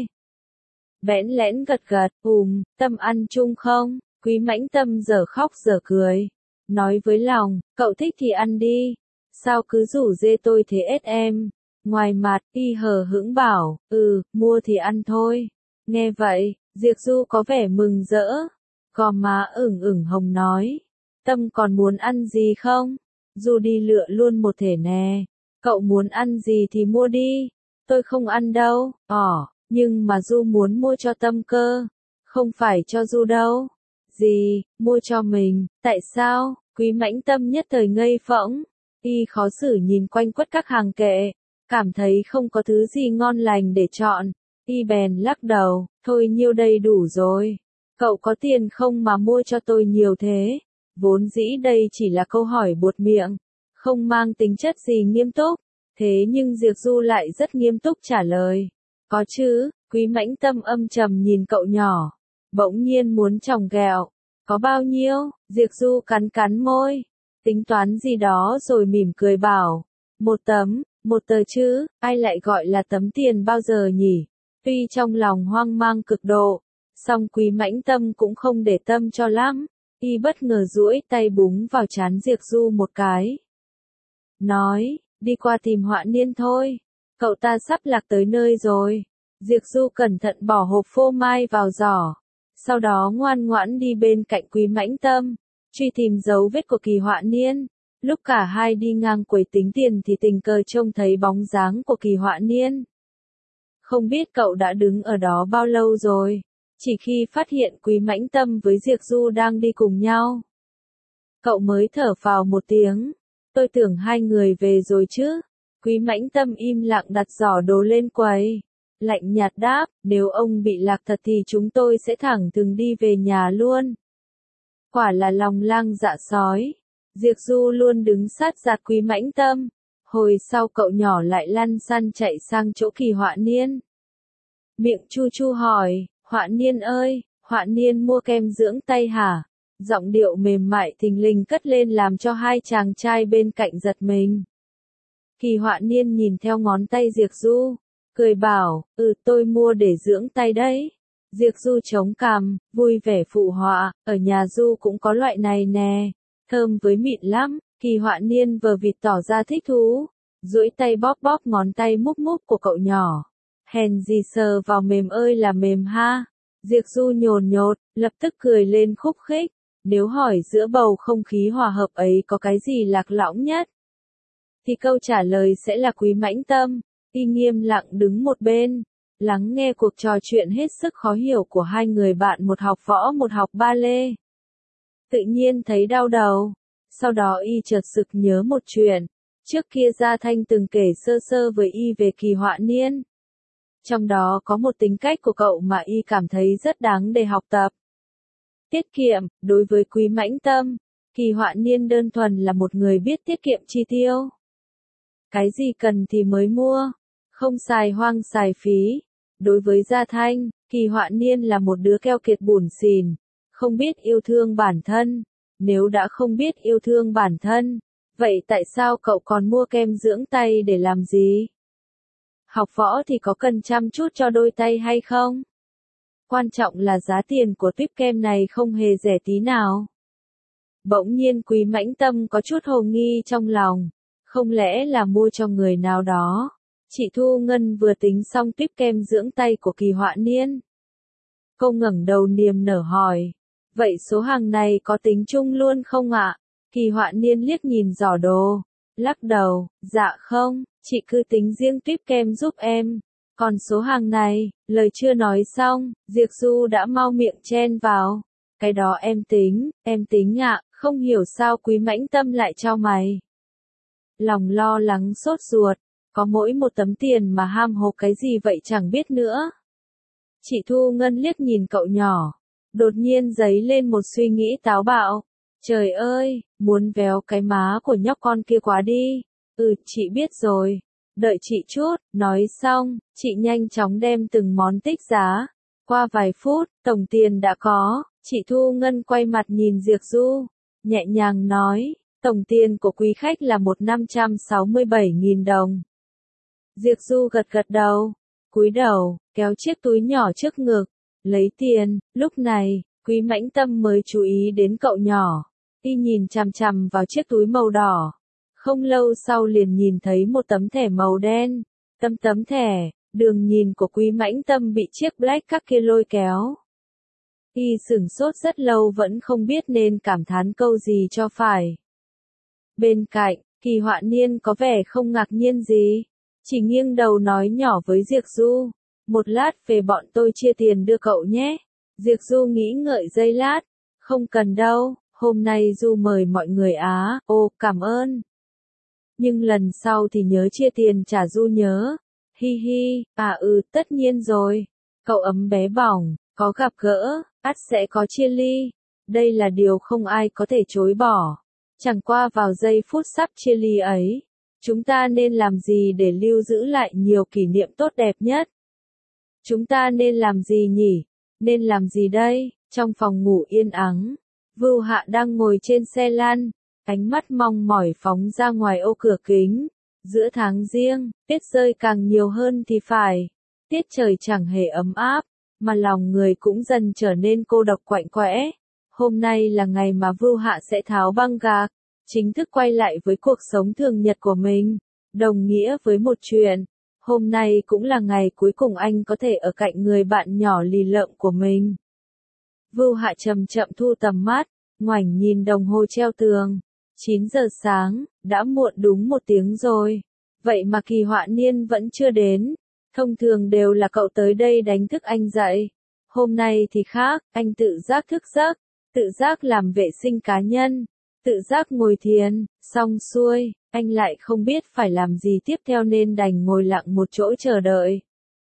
Bẽn lẽn gật gật, Tâm ăn chung không? Quý Mãnh Tâm giờ khóc giờ cười. Nói với lòng, cậu thích thì ăn đi. Sao cứ rủ dê tôi thế ết em? Ngoài mặt, y hờ hững bảo, mua thì ăn thôi. Nghe vậy, Diệp Du có vẻ mừng rỡ. Gò má ửng ửng hồng nói. Tâm còn muốn ăn gì không? Du đi lựa luôn một thể nè. Cậu muốn ăn gì thì mua đi. Tôi không ăn đâu. Nhưng mà Du muốn mua cho Tâm cơ. Không phải cho Du đâu. Gì, mua cho mình, tại sao? Quý Mãnh Tâm nhất thời ngây phỗng. Y khó xử nhìn quanh quất các hàng kệ. Cảm thấy không có thứ gì ngon lành để chọn. Y bèn lắc đầu, thôi nhiêu đây đủ rồi. Cậu có tiền không mà mua cho tôi nhiều thế? Vốn dĩ đây chỉ là câu hỏi buột miệng, không mang tính chất gì nghiêm túc. Thế nhưng Diệp Du lại rất nghiêm túc trả lời. Có chứ, Quý Mãnh Tâm âm trầm nhìn cậu nhỏ. Bỗng nhiên muốn chòng ghẹo. Có bao nhiêu? Diệp Du cắn môi. Tính toán gì đó rồi mỉm cười bảo. Một tờ chứ, ai lại gọi là tấm tiền bao giờ nhỉ? Tuy trong lòng hoang mang cực độ, song Quý Mãnh Tâm cũng không để tâm cho lắm. Y bất ngờ duỗi tay búng vào trán Diệp Du một cái. Nói, đi qua tìm Họa Niên thôi. Cậu ta sắp lạc tới nơi rồi. Diệp Du cẩn thận bỏ hộp phô mai vào giỏ. Sau đó ngoan ngoãn đi bên cạnh Quý Mãnh Tâm, truy tìm dấu vết của Kỳ Họa Niên. Lúc cả hai đi ngang quầy tính tiền thì tình cờ trông thấy bóng dáng của Kỳ Họa Niên. Không biết cậu đã đứng ở đó bao lâu rồi. Chỉ khi phát hiện Quý Mãnh Tâm với Diệp Du đang đi cùng nhau, cậu mới thở phào một tiếng. Tôi tưởng hai người về rồi chứ. Quý Mãnh Tâm im lặng đặt giỏ đồ lên quầy. Lạnh nhạt đáp, nếu ông bị lạc thật thì chúng tôi sẽ thẳng thừng đi về nhà luôn. Quả là lòng lang dạ sói. Diệp Du luôn đứng sát giạt Quý Mãnh Tâm. Hồi sau cậu nhỏ lại lăn xăn chạy sang chỗ Kỳ Họa Niên. Miệng chu chu hỏi, Họa Niên ơi, Họa Niên mua kem dưỡng tay hả? Giọng điệu mềm mại thình lình cất lên làm cho hai chàng trai bên cạnh giật mình. Kỳ Họa Niên nhìn theo ngón tay Diệp Du, cười bảo, tôi mua để dưỡng tay đấy. Diệp Du chống cằm, vui vẻ phụ họa, ở nhà Du cũng có loại này nè, thơm với mịn lắm. Kỳ Họa Niên vờ vịt tỏ ra thích thú, duỗi tay bóp bóp ngón tay múp múp của cậu nhỏ. Hèn gì sờ vào mềm ơi là mềm ha. Diệp Du nhồn nhột, lập tức cười lên khúc khích. Nếu hỏi giữa bầu không khí hòa hợp ấy có cái gì lạc lõng nhất, thì câu trả lời sẽ là Quý Mãnh Tâm. Y nghiêm lặng đứng một bên, lắng nghe cuộc trò chuyện hết sức khó hiểu của hai người bạn, một học võ một học ba lê. Tự nhiên thấy đau đầu. Sau đó y chợt sực nhớ một chuyện. Trước kia Gia Thanh từng kể sơ sơ với y về Kỳ Họa Niên. Trong đó có một tính cách của cậu mà y cảm thấy rất đáng để học tập. Tiết kiệm, đối với Quý Mãnh Tâm, Kỳ Họa Niên đơn thuần là một người biết tiết kiệm chi tiêu. Cái gì cần thì mới mua, không xài hoang xài phí. Đối với Gia Thanh, Kỳ Họa Niên là một đứa keo kiệt bủn xỉn, không biết yêu thương bản thân. Nếu đã không biết yêu thương bản thân, vậy tại sao cậu còn mua kem dưỡng tay để làm gì? Học võ thì có cần chăm chút cho đôi tay hay không? Quan trọng là giá tiền của tuyếp kem này không hề rẻ tí nào. Bỗng nhiên Quý Mãnh Tâm có chút hồ nghi trong lòng. Không lẽ là mua cho người nào đó? Chị Thu Ngân vừa tính xong tuyếp kem dưỡng tay của Kỳ Họa Niên. Cô ngẩng đầu niềm nở hỏi. Vậy số hàng này có tính chung luôn không ạ? Kỳ Họa Niên liếc nhìn giỏ đồ. Lắc đầu, dạ không, chị cứ tính riêng tuyếp kem giúp em. Còn số hàng này, lời chưa nói xong, Diệp Du đã mau miệng chen vào. Cái đó em tính ạ, không hiểu sao Quý Mãnh Tâm lại cho mày. Lòng lo lắng sốt ruột, có mỗi một tấm tiền mà ham hố cái gì vậy chẳng biết nữa. Chị Thu Ngân liếc nhìn cậu nhỏ, đột nhiên dấy lên một suy nghĩ táo bạo. Trời ơi, muốn véo cái má của nhóc con kia quá đi. Chị biết rồi. Đợi chị chút, nói xong, chị nhanh chóng đem từng món tích giá. Qua vài phút, tổng tiền đã có, chị Thu Ngân quay mặt nhìn Diệp Du, nhẹ nhàng nói, tổng tiền của quý khách là 1.567.000 đồng. Diệp Du gật gật đầu, cúi đầu, kéo chiếc túi nhỏ trước ngực, lấy tiền. Lúc này, Quý Mãnh Tâm mới chú ý đến cậu nhỏ, y nhìn chằm chằm vào chiếc túi màu đỏ. Không lâu sau liền nhìn thấy một tấm thẻ màu đen. Tấm thẻ, đường nhìn của Quý Mãnh Tâm bị chiếc Black Card kia lôi kéo. Y sửng sốt rất lâu vẫn không biết nên cảm thán câu gì cho phải. Bên cạnh, Kỳ Họa Niên có vẻ không ngạc nhiên gì, chỉ nghiêng đầu nói nhỏ với Diệp Du, một lát về bọn tôi chia tiền đưa cậu nhé. Diệp Du nghĩ ngợi giây lát, không cần đâu, hôm nay Du mời mọi người á. Ồ, cảm ơn. Nhưng lần sau thì nhớ chia tiền trả Du nhớ. Hi hi, tất nhiên rồi. Cậu ấm bé bỏng, có gặp gỡ, ắt sẽ có chia ly. Đây là điều không ai có thể chối bỏ. Chẳng qua vào giây phút sắp chia ly ấy, chúng ta nên làm gì để lưu giữ lại nhiều kỷ niệm tốt đẹp nhất? Chúng ta nên làm gì nhỉ? Nên làm gì đây? Trong phòng ngủ yên ắng, Vưu Hạ đang ngồi trên xe lăn, ánh mắt mong mỏi phóng ra ngoài ô cửa kính. Giữa tháng giêng, tuyết rơi càng nhiều hơn thì phải. Tiết trời chẳng hề ấm áp, mà lòng người cũng dần trở nên cô độc quạnh quẽ. Hôm nay là ngày mà Vưu Hạ sẽ tháo băng gạc, chính thức quay lại với cuộc sống thường nhật của mình. Đồng nghĩa với một chuyện, hôm nay cũng là ngày cuối cùng anh có thể ở cạnh người bạn nhỏ lì lợm của mình. Vưu Hạ chậm chậm thu tầm mắt, ngoảnh nhìn đồng hồ treo tường. 9 giờ sáng, đã muộn đúng 1 tiếng rồi. Vậy mà Kỳ Họa Niên vẫn chưa đến. Thông thường đều là cậu tới đây đánh thức anh dậy. Hôm nay thì khác, anh tự giác thức giấc, tự giác làm vệ sinh cá nhân, tự giác ngồi thiền, xong xuôi, anh lại không biết phải làm gì tiếp theo nên đành ngồi lặng một chỗ chờ đợi.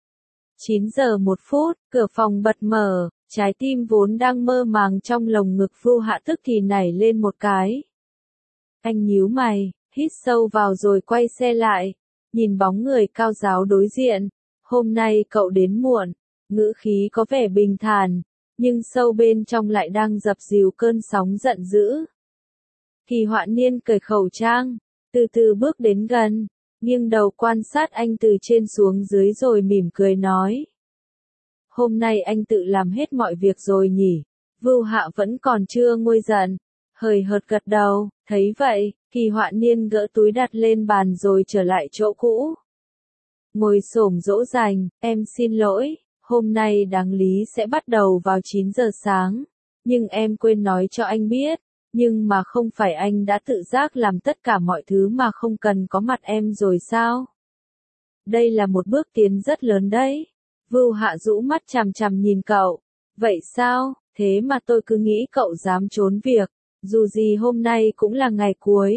9 giờ 1 phút, cửa phòng bật mở, trái tim vốn đang mơ màng trong lồng ngực Vưu Hạ tức thì nảy lên một cái. Anh nhíu mày, hít sâu vào rồi quay xe lại, nhìn bóng người cao ráo đối diện. Hôm nay cậu đến muộn, ngữ khí có vẻ bình thản, nhưng sâu bên trong lại đang dập dìu cơn sóng giận dữ. Kỳ Họa Niên cởi khẩu trang, từ từ bước đến gần, nghiêng đầu quan sát anh từ trên xuống dưới rồi mỉm cười nói. Hôm nay anh tự làm hết mọi việc rồi nhỉ? Vưu Hạ vẫn còn chưa nguôi giận, hời hợt gật đầu. Thấy vậy, Kỳ Họa Niên gỡ túi đặt lên bàn rồi trở lại chỗ cũ. Ngồi xổm dỗ dành, em xin lỗi, hôm nay đáng lý sẽ bắt đầu vào 9 giờ sáng, nhưng em quên nói cho anh biết, nhưng mà không phải anh đã tự giác làm tất cả mọi thứ mà không cần có mặt em rồi sao? Đây là một bước tiến rất lớn đấy. Vưu Hạ rũ mắt chằm chằm nhìn cậu. Vậy sao, thế mà tôi cứ nghĩ cậu dám trốn việc, dù gì hôm nay cũng là ngày cuối.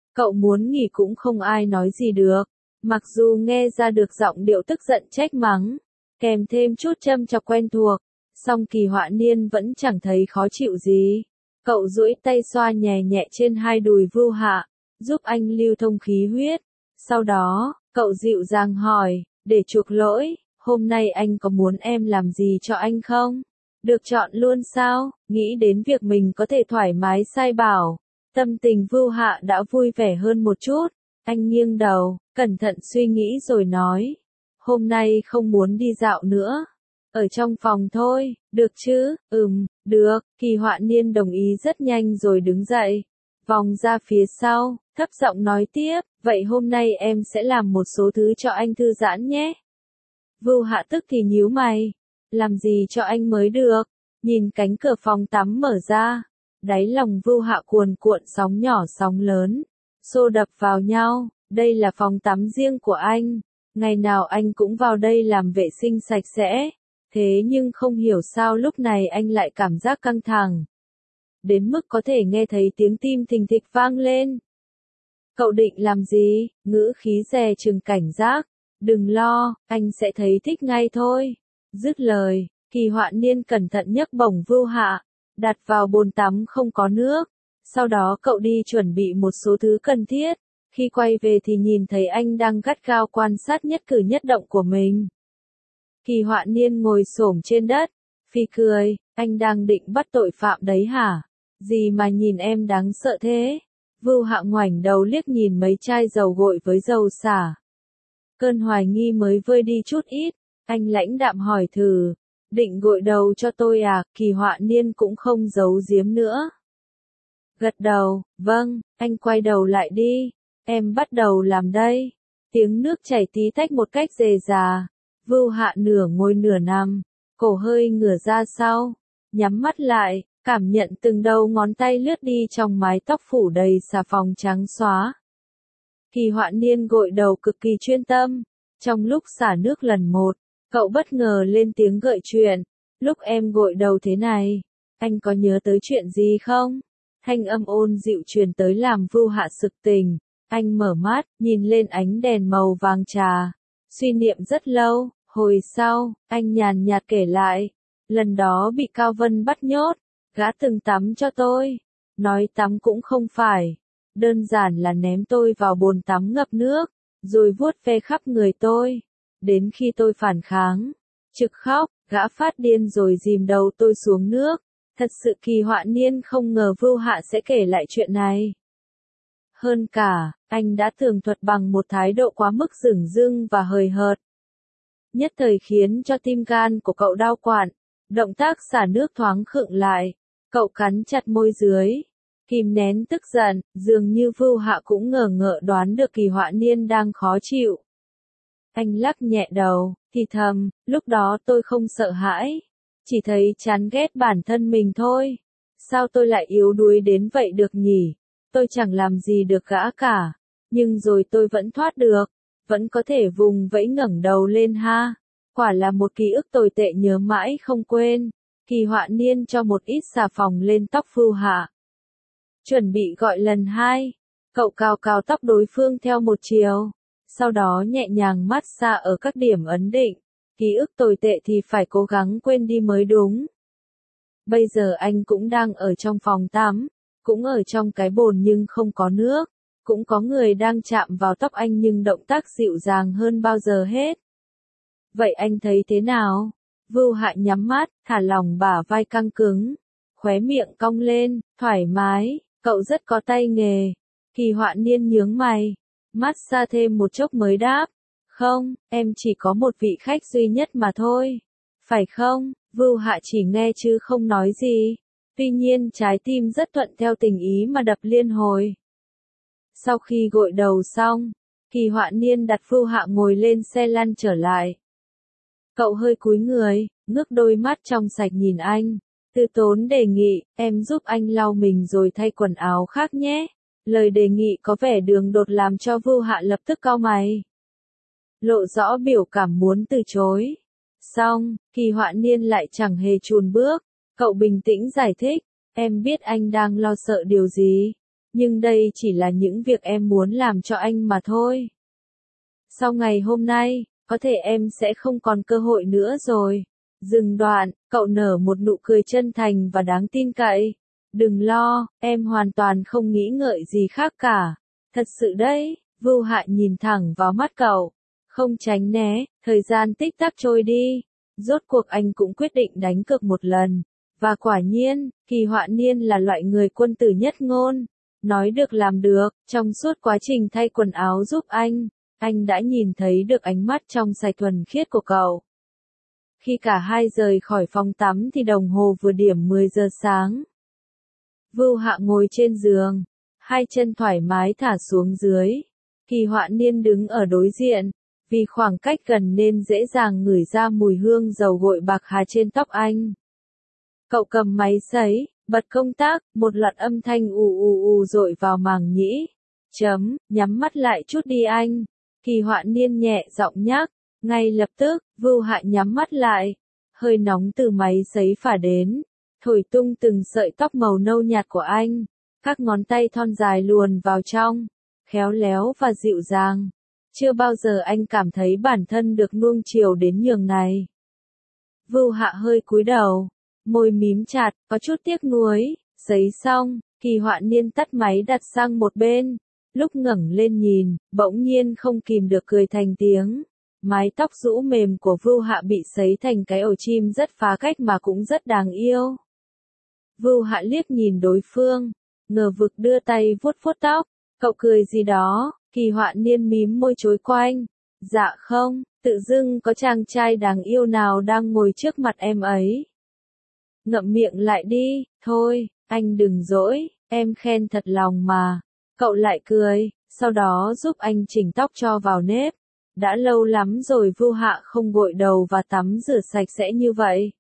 Cậu muốn nghỉ cũng không ai nói gì được. Mặc dù nghe ra được giọng điệu tức giận trách mắng, kèm thêm chút châm chọc quen thuộc, song Kỳ Họa Niên vẫn chẳng thấy khó chịu gì. Cậu duỗi tay xoa nhẹ nhẹ trên hai đùi Vưu Hạ, giúp anh lưu thông khí huyết. Sau đó, cậu dịu dàng hỏi, để chuộc lỗi, hôm nay anh có muốn em làm gì cho anh không? Được chọn luôn sao? Nghĩ đến việc mình có thể thoải mái sai bảo, tâm tình Vưu Hạ đã vui vẻ hơn một chút. Anh nghiêng đầu, cẩn thận suy nghĩ rồi nói, hôm nay không muốn đi dạo nữa. Ở trong phòng thôi, được chứ? Được, Kỳ Họa Niên đồng ý rất nhanh rồi đứng dậy. Vòng ra phía sau, thấp giọng nói tiếp, vậy hôm nay em sẽ làm một số thứ cho anh thư giãn nhé. Vưu Hạ tức thì nhíu mày, làm gì cho anh mới được? Nhìn cánh cửa phòng tắm mở ra, đáy lòng Vưu Hạ cuồn cuộn sóng nhỏ sóng lớn, xô đập vào nhau, đây là phòng tắm riêng của anh, ngày nào anh cũng vào đây làm vệ sinh sạch sẽ. Thế nhưng không hiểu sao lúc này anh lại cảm giác căng thẳng. Đến mức có thể nghe thấy tiếng tim thình thịch vang lên. Cậu định làm gì? Ngữ khí dè chừng cảnh giác. Đừng lo, anh sẽ thấy thích ngay thôi. Dứt lời, Kỳ Họa Niên cẩn thận nhấc bổng Vưu Hạ, đặt vào bồn tắm không có nước. Sau đó cậu đi chuẩn bị một số thứ cần thiết. Khi quay về thì nhìn thấy anh đang gắt gao quan sát nhất cử nhất động của mình. Kỳ Họa Niên ngồi xổm trên đất, phì cười, anh đang định bắt tội phạm đấy hả? Gì mà nhìn em đáng sợ thế? Vưu Hạ ngoảnh đầu liếc nhìn mấy chai dầu gội với dầu xả. Cơn hoài nghi mới vơi đi chút ít, anh lãnh đạm hỏi thử, định gội đầu cho tôi à? Kỳ Họa Niên cũng không giấu giếm nữa. Gật đầu, vâng, anh quay đầu lại đi, em bắt đầu làm đây. Tiếng nước chảy tí tách một cách rề rà. Vưu Hạ nửa ngồi nửa nằm, cổ hơi ngửa ra sau, nhắm mắt lại, cảm nhận từng đầu ngón tay lướt đi trong mái tóc phủ đầy xà phòng trắng xóa. Kỳ Họa Niên gội đầu cực kỳ chuyên tâm, trong lúc xả nước lần một, cậu bất ngờ lên tiếng gợi chuyện, lúc em gội đầu thế này, anh có nhớ tới chuyện gì không? Thanh âm ôn dịu truyền tới làm Vưu Hạ sực tỉnh, anh mở mắt, nhìn lên ánh đèn màu vàng trà, suy niệm rất lâu. Hồi sau, anh nhàn nhạt kể lại, lần đó bị Cao Vân bắt nhốt, gã từng tắm cho tôi, nói tắm cũng không phải, đơn giản là ném tôi vào bồn tắm ngập nước, rồi vuốt ve khắp người tôi, đến khi tôi phản kháng, trực khóc, gã phát điên rồi dìm đầu tôi xuống nước, thật sự Kỳ Họa Niên không ngờ Vưu Hạ sẽ kể lại chuyện này. Hơn cả, anh đã tường thuật bằng một thái độ quá mức dửng dưng và hời hợt. Nhất thời khiến cho tim gan của cậu đau quặn, động tác xả nước thoáng khựng lại, cậu cắn chặt môi dưới, kìm nén tức giận, dường như Vưu Hạ cũng ngờ ngợ đoán được Kỳ Họa Niên đang khó chịu. Anh lắc nhẹ đầu, thì thầm, lúc đó tôi không sợ hãi, chỉ thấy chán ghét bản thân mình thôi. Sao tôi lại yếu đuối đến vậy được nhỉ? Tôi chẳng làm gì được gã cả, nhưng rồi tôi vẫn thoát được. Vẫn có thể vùng vẫy ngẩng đầu lên ha. Quả là một ký ức tồi tệ nhớ mãi không quên. Kỳ Họa Niên cho một ít xà phòng lên tóc Vưu Hạ. Chuẩn bị gọi lần hai. Cậu cào cào tóc đối phương theo một chiều. Sau đó nhẹ nhàng massage ở các điểm ấn định. Ký ức tồi tệ thì phải cố gắng quên đi mới đúng. Bây giờ anh cũng đang ở trong phòng tắm. Cũng ở trong cái bồn nhưng không có nước. Cũng có người đang chạm vào tóc anh nhưng động tác dịu dàng hơn bao giờ hết. Vậy anh thấy thế nào? Vưu Hạ nhắm mắt, thả lỏng bả vai căng cứng. Khóe miệng cong lên, thoải mái, cậu rất có tay nghề. Kỳ Họa Niên nhướng mày, massage thêm một chốc mới đáp. Không, em chỉ có một vị khách duy nhất mà thôi. Phải không? Vưu Hạ chỉ nghe chứ không nói gì. Tuy nhiên trái tim rất thuận theo tình ý mà đập liên hồi. Sau khi gội đầu xong, Kỳ Họa Niên đặt Vưu Hạ ngồi lên xe lăn trở lại. Cậu hơi cúi người, ngước đôi mắt trong sạch nhìn anh. Từ tốn đề nghị, em giúp anh lau mình rồi thay quần áo khác nhé. Lời đề nghị có vẻ đường đột làm cho Vưu Hạ lập tức cau mày. Lộ rõ biểu cảm muốn từ chối. Xong, Kỳ Họa Niên lại chẳng hề chùn bước. Cậu bình tĩnh giải thích, em biết anh đang lo sợ điều gì. Nhưng đây chỉ là những việc em muốn làm cho anh mà thôi. Sau ngày hôm nay, có thể em sẽ không còn cơ hội nữa rồi. Dừng đoạn, cậu nở một nụ cười chân thành và đáng tin cậy. Đừng lo, em hoàn toàn không nghĩ ngợi gì khác cả. Thật sự đấy, Vưu Hạ nhìn thẳng vào mắt cậu. Không tránh né, thời gian tích tắc trôi đi. Rốt cuộc anh cũng quyết định đánh cược một lần. Và quả nhiên, Kỳ Họa Niên là loại người quân tử nhất ngôn. Nói được làm được, trong suốt quá trình thay quần áo giúp anh đã nhìn thấy được ánh mắt trong sạch thuần khiết của cậu. Khi cả hai rời khỏi phòng tắm thì đồng hồ vừa điểm 10 giờ sáng. Vưu Hạ ngồi trên giường, hai chân thoải mái thả xuống dưới. Kỳ Họa Niên đứng ở đối diện, vì khoảng cách gần nên dễ dàng ngửi ra mùi hương dầu gội bạc hà trên tóc anh. Cậu cầm máy sấy, bật công tắc, một loạt âm thanh ù dội vào màng nhĩ. Nhắm mắt lại chút đi anh. Kỳ Họa Niên nhẹ giọng nhắc. Ngay lập tức, Vưu Hạ nhắm mắt lại. Hơi nóng từ máy sấy phả đến, thổi tung từng sợi tóc màu nâu nhạt của anh. Các ngón tay thon dài luồn vào trong, khéo léo và dịu dàng. Chưa bao giờ anh cảm thấy bản thân được nuông chiều đến nhường này. Vưu Hạ hơi cúi đầu, môi mím chặt, có chút tiếc nuối. Sấy xong, Kỳ Họa Niên tắt máy đặt sang một bên. Lúc ngẩng lên nhìn, bỗng nhiên không kìm được cười thành tiếng. Mái tóc rũ mềm của Vưu Hạ bị sấy thành cái ổ chim rất phá cách mà cũng rất đáng yêu. Vưu Hạ liếc nhìn đối phương, ngờ vực đưa tay vuốt vuốt tóc. Cậu cười gì đó, Kỳ Họa Niên mím môi chối quanh. Dạ không, tự dưng có chàng trai đáng yêu nào đang ngồi trước mặt em ấy. Ngậm miệng lại đi, thôi, anh đừng dỗi, em khen thật lòng mà. Cậu lại cười, sau đó giúp anh chỉnh tóc cho vào nếp. Đã lâu lắm rồi Vưu Hạ không gội đầu và tắm rửa sạch sẽ như vậy.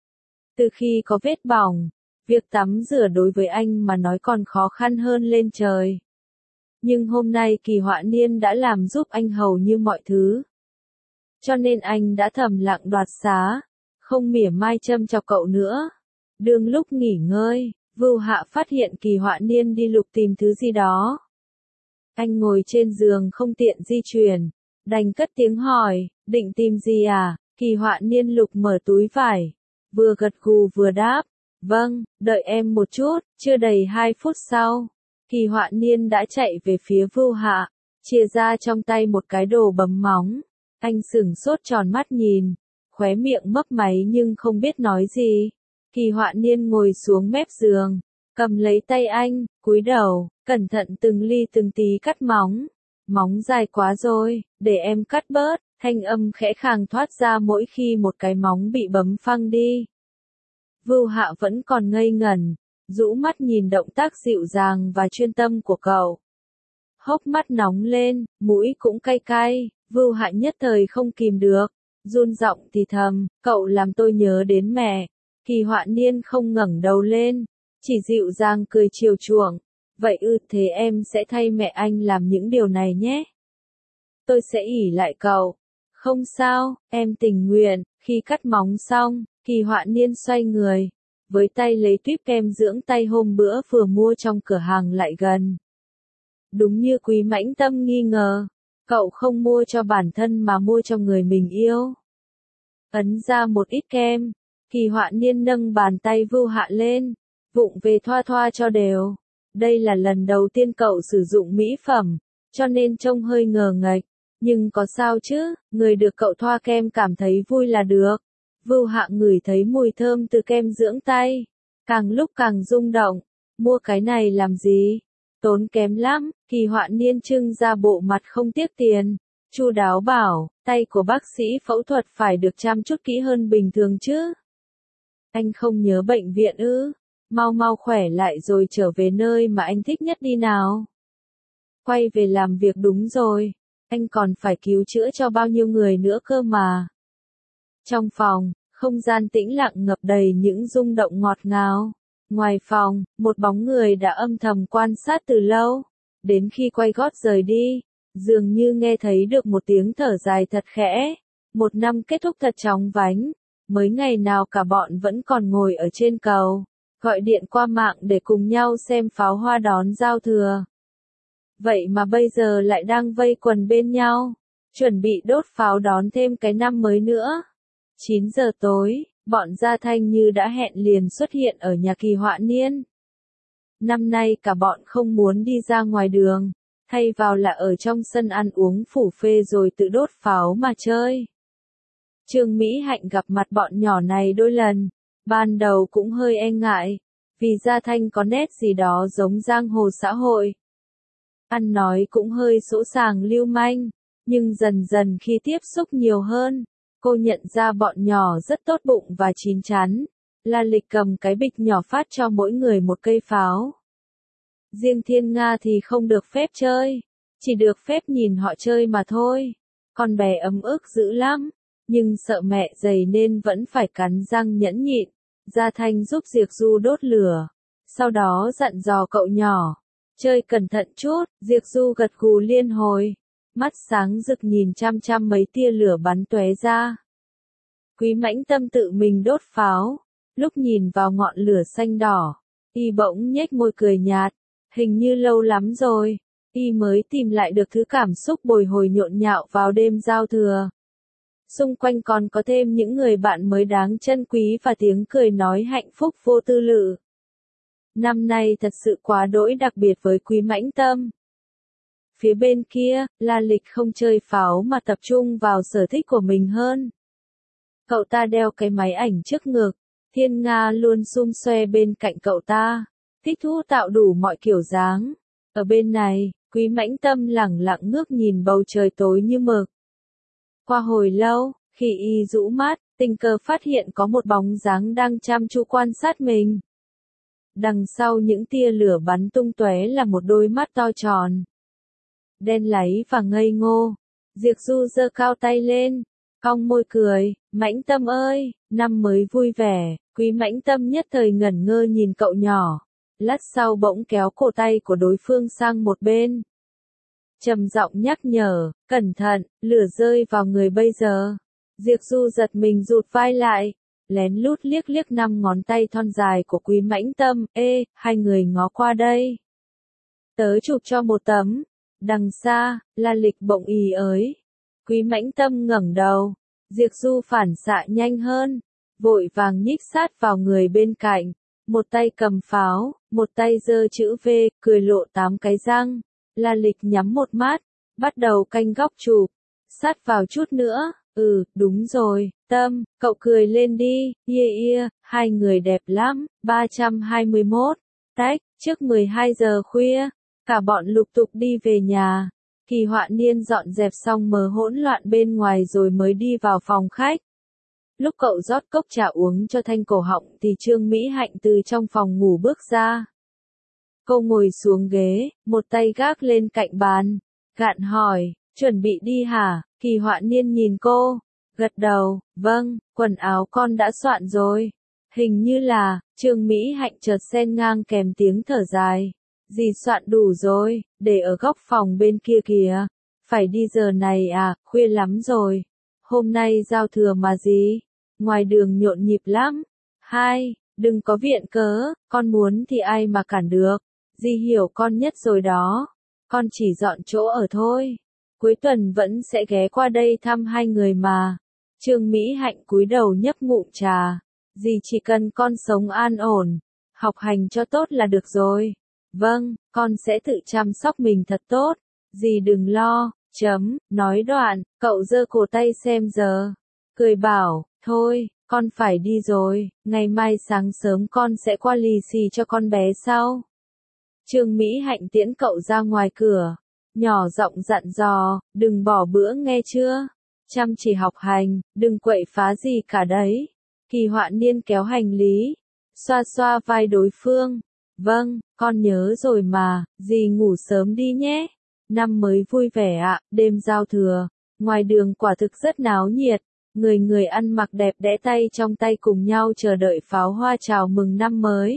Từ khi có vết bỏng, việc tắm rửa đối với anh mà nói còn khó khăn hơn lên trời. Nhưng hôm nay Kỳ Họa Niên đã làm giúp anh hầu như mọi thứ. Cho nên anh đã thầm lặng đoạt xá, không mỉa mai châm chọc cậu nữa. Đương lúc nghỉ ngơi, Vưu Hạ phát hiện Kỳ Họa Niên đi lục tìm thứ gì đó. Anh ngồi trên giường không tiện di chuyển, đành cất tiếng hỏi, định tìm gì à? Kỳ Họa Niên lục mở túi vải, vừa gật gù vừa đáp, vâng, đợi em một chút. Chưa đầy 2 phút sau, Kỳ Họa Niên đã chạy về phía Vưu Hạ, chia ra trong tay một cái đồ bấm móng. Anh sửng sốt tròn mắt nhìn, khóe miệng mấp máy nhưng không biết nói gì. Kỳ Họa Niên ngồi xuống mép giường, cầm lấy tay anh, cúi đầu, cẩn thận từng ly từng tí cắt móng. Móng dài quá rồi, để em cắt bớt. Thanh âm khẽ khàng thoát ra mỗi khi một cái móng bị bấm phăng đi. Vưu Hạ vẫn còn ngây ngẩn, rũ mắt nhìn động tác dịu dàng và chuyên tâm của cậu. Hốc mắt nóng lên, mũi cũng cay cay, Vưu Hạ nhất thời không kìm được, run giọng thì thầm, cậu làm tôi nhớ đến mẹ. Kỳ Họa Niên không ngẩng đầu lên, chỉ dịu dàng cười chiều chuộng. Vậy thế em sẽ thay mẹ anh làm những điều này nhé. Tôi sẽ ỷ lại cậu. Không sao, em tình nguyện. Khi cắt móng xong, Kỳ Họa Niên xoay người, với tay lấy tuýp kem dưỡng tay hôm bữa vừa mua trong cửa hàng lại gần. Đúng như Quý Mãnh Tâm nghi ngờ, cậu không mua cho bản thân mà mua cho người mình yêu. Ấn ra một ít kem, Kỳ Họa Niên nâng bàn tay Vưu Hạ lên, vụng về thoa thoa cho đều. Đây là lần đầu tiên cậu sử dụng mỹ phẩm, cho nên trông hơi ngờ nghệch. Nhưng có sao chứ, người được cậu thoa kem cảm thấy vui là được. Vưu Hạ ngửi thấy mùi thơm từ kem dưỡng tay, càng lúc càng rung động. Mua cái này làm gì? Tốn kém lắm. Kỳ Họa Niên trưng ra bộ mặt không tiếc tiền, chu đáo bảo, tay của bác sĩ phẫu thuật phải được chăm chút kỹ hơn bình thường chứ. Anh không nhớ bệnh viện ư? Mau mau khỏe lại rồi trở về nơi mà anh thích nhất đi nào. Quay về làm việc đúng rồi, anh còn phải cứu chữa cho bao nhiêu người nữa cơ mà. Trong phòng, không gian tĩnh lặng ngập đầy những rung động ngọt ngào. Ngoài phòng, một bóng người đã âm thầm quan sát từ lâu. Đến khi quay gót rời đi, dường như nghe thấy được một tiếng thở dài thật khẽ. Một năm kết thúc thật chóng vánh. Mới ngày nào cả bọn vẫn còn ngồi ở trên cầu. gọi điện qua mạng để cùng nhau xem pháo hoa đón giao thừa. Vậy mà bây giờ lại đang vây quần bên nhau, chuẩn bị đốt pháo đón thêm cái năm mới nữa. 9 giờ tối, bọn Gia Thanh như đã hẹn liền xuất hiện ở nhà Kỳ Họa Niên. Năm nay cả bọn không muốn đi ra ngoài đường, thay vào là ở trong sân ăn uống phủ phê rồi tự đốt pháo mà chơi. Trương Mỹ Hạnh gặp mặt bọn nhỏ này đôi lần, ban đầu cũng hơi e ngại, vì Gia Thanh có nét gì đó giống giang hồ xã hội. Ăn nói cũng hơi sỗ sàng lưu manh, nhưng dần dần khi tiếp xúc nhiều hơn, cô nhận ra bọn nhỏ rất tốt bụng và chín chắn. La Lịch cầm cái bịch nhỏ phát cho mỗi người một cây pháo. Riêng Thiên Nga thì không được phép chơi, chỉ được phép nhìn họ chơi mà thôi. Con bé ấm ức dữ lắm, nhưng sợ mẹ dày nên vẫn phải cắn răng nhẫn nhịn. Gia Thanh giúp Diệc Du đốt lửa, sau đó dặn dò cậu nhỏ, chơi cẩn thận chút. Diệc Du gật gù liên hồi, mắt sáng rực nhìn chăm chăm mấy tia lửa bắn tóe ra. Quý Mãnh Tâm tự mình đốt pháo, lúc nhìn vào ngọn lửa xanh đỏ, y bỗng nhếch môi cười nhạt, hình như lâu lắm rồi, y mới tìm lại được thứ cảm xúc bồi hồi nhộn nhạo vào đêm giao thừa. Xung quanh còn có thêm những người bạn mới đáng trân quý và tiếng cười nói hạnh phúc vô tư lự. Năm nay thật sự quá đỗi đặc biệt với Quý Mãnh Tâm. Phía bên kia, La Lịch không chơi pháo mà tập trung vào sở thích của mình hơn. Cậu ta đeo cái máy ảnh trước ngực, Thiên Nga luôn sum xoe bên cạnh cậu ta, thích thú tạo đủ mọi kiểu dáng. Ở bên này, Quý Mãnh Tâm lẳng lặng ngước nhìn bầu trời tối như mực. Qua hồi lâu, khi y rũ mắt, tình cờ phát hiện có một bóng dáng đang chăm chú quan sát mình. Đằng sau những tia lửa bắn tung tóe là một đôi mắt to tròn, đen láy và ngây ngô. Diệc Du giơ cao tay lên, cong môi cười, Mãnh Tâm ơi, năm mới vui vẻ. Quý Mãnh Tâm nhất thời ngẩn ngơ nhìn cậu nhỏ, lát sau bỗng kéo cổ tay của đối phương sang một bên. Trầm giọng nhắc nhở, cẩn thận, lửa rơi vào người bây giờ. Diệc Du giật mình rụt vai lại, lén lút liếc liếc 5 ngón tay thon dài của Quý Mãnh Tâm, ê, hai người ngó qua đây. Tớ chụp cho một tấm. Đằng xa, La Lịch bỗng ý ới. Quý Mãnh Tâm ngẩng đầu, Diệc Du phản xạ nhanh hơn, vội vàng nhích sát vào người bên cạnh, một tay cầm pháo, một tay giơ chữ V, cười lộ 8 cái răng. La Lịch nhắm một mắt, bắt đầu canh góc chụp, sát vào chút nữa. Đúng rồi, Tâm, cậu cười lên đi, hai người đẹp lắm. 321, tách, trước 12 giờ khuya, cả bọn lục tục đi về nhà. Kỳ Họa Niên dọn dẹp xong mờ hỗn loạn bên ngoài rồi mới đi vào phòng khách. Lúc cậu rót cốc trà uống cho thanh cổ họng thì Trương Mỹ Hạnh từ trong phòng ngủ bước ra. Cô ngồi xuống ghế, một tay gác lên cạnh bàn, gạn hỏi, chuẩn bị đi hả? Kỳ Họa Niên nhìn cô, gật đầu, vâng, quần áo con đã soạn rồi. Hình như là, Trương Mỹ Hạnh chợt xen ngang kèm tiếng thở dài. Dì soạn đủ rồi, để ở góc phòng bên kia kìa. Phải đi giờ này à, khuya lắm rồi. Hôm nay giao thừa mà dì. Ngoài đường nhộn nhịp lắm. Đừng có viện cớ, con muốn thì ai mà cản được. Dì hiểu con nhất rồi đó. Con chỉ dọn chỗ ở thôi. Cuối tuần vẫn sẽ ghé qua đây thăm hai người mà. Trương Mỹ Hạnh cúi đầu nhấp ngụm trà. Dì chỉ cần con sống an ổn, học hành cho tốt là được rồi. Vâng, con sẽ tự chăm sóc mình thật tốt. Dì đừng lo, nói đoạn, cậu giơ cổ tay xem giờ. Cười bảo, thôi, con phải đi rồi, ngày mai sáng sớm con sẽ qua lì xì cho con bé sau. Trương Mỹ Hạnh tiễn cậu ra ngoài cửa, nhỏ giọng dặn dò, đừng bỏ bữa nghe chưa? Chăm chỉ học hành, đừng quậy phá gì cả đấy. Kỳ Họa Niên kéo hành lý, xoa xoa vai đối phương. Vâng, con nhớ rồi mà, dì ngủ sớm đi nhé. Năm mới vui vẻ ạ, đêm giao thừa, ngoài đường quả thực rất náo nhiệt, người người ăn mặc đẹp đẽ tay trong tay cùng nhau chờ đợi pháo hoa chào mừng năm mới.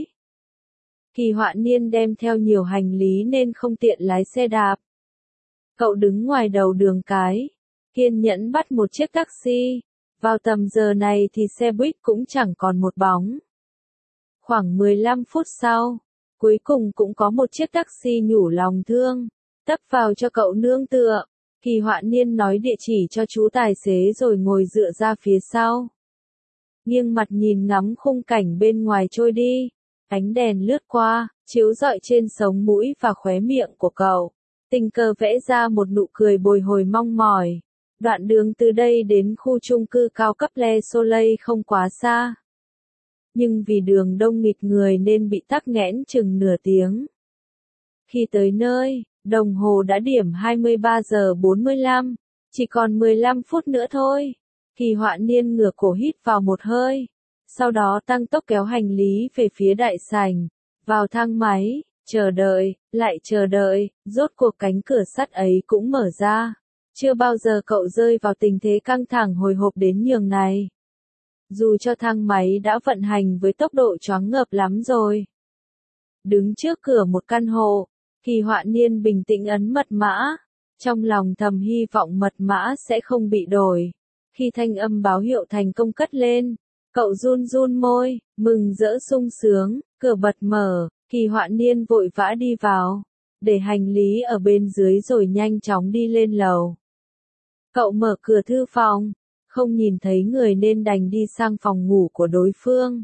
Kỳ Họa Niên đem theo nhiều hành lý nên không tiện lái xe đạp. Cậu đứng ngoài đầu đường cái, kiên nhẫn bắt một chiếc taxi, vào tầm giờ này thì xe buýt cũng chẳng còn một bóng. Khoảng 15 phút sau, cuối cùng cũng có một chiếc taxi nhủ lòng thương, tấp vào cho cậu nương tựa. Kỳ Họa Niên nói địa chỉ cho chú tài xế rồi ngồi dựa ra phía sau. Nghiêng mặt nhìn ngắm khung cảnh bên ngoài trôi đi, ánh đèn lướt qua, chiếu rọi trên sống mũi và khóe miệng của cậu. Tình cờ vẽ ra một nụ cười bồi hồi mong mỏi. Đoạn đường từ đây đến khu chung cư cao cấp Le Soleil không quá xa. Nhưng vì đường đông nghịt người nên bị tắc nghẽn chừng nửa tiếng. Khi tới nơi, đồng hồ đã điểm 23 giờ 45, chỉ còn 15 phút nữa thôi. Kỳ Họa Niên ngửa cổ hít vào một hơi, sau đó tăng tốc kéo hành lý về phía đại sảnh, vào thang máy, chờ đợi, lại chờ đợi, rốt cuộc cánh cửa sắt ấy cũng mở ra. Chưa bao giờ cậu rơi vào tình thế căng thẳng hồi hộp đến nhường này. Dù cho thang máy đã vận hành với tốc độ choáng ngợp lắm rồi. Đứng trước cửa một căn hộ, Kỳ Họa Niên bình tĩnh ấn mật mã, trong lòng thầm hy vọng mật mã sẽ không bị đổi. Khi thanh âm báo hiệu thành công cất lên, cậu run run môi, mừng rỡ sung sướng, cửa bật mở, Kỳ Họa Niên vội vã đi vào, để hành lý ở bên dưới rồi nhanh chóng đi lên lầu. Cậu mở cửa thư phòng, không nhìn thấy người nên đành đi sang phòng ngủ của đối phương.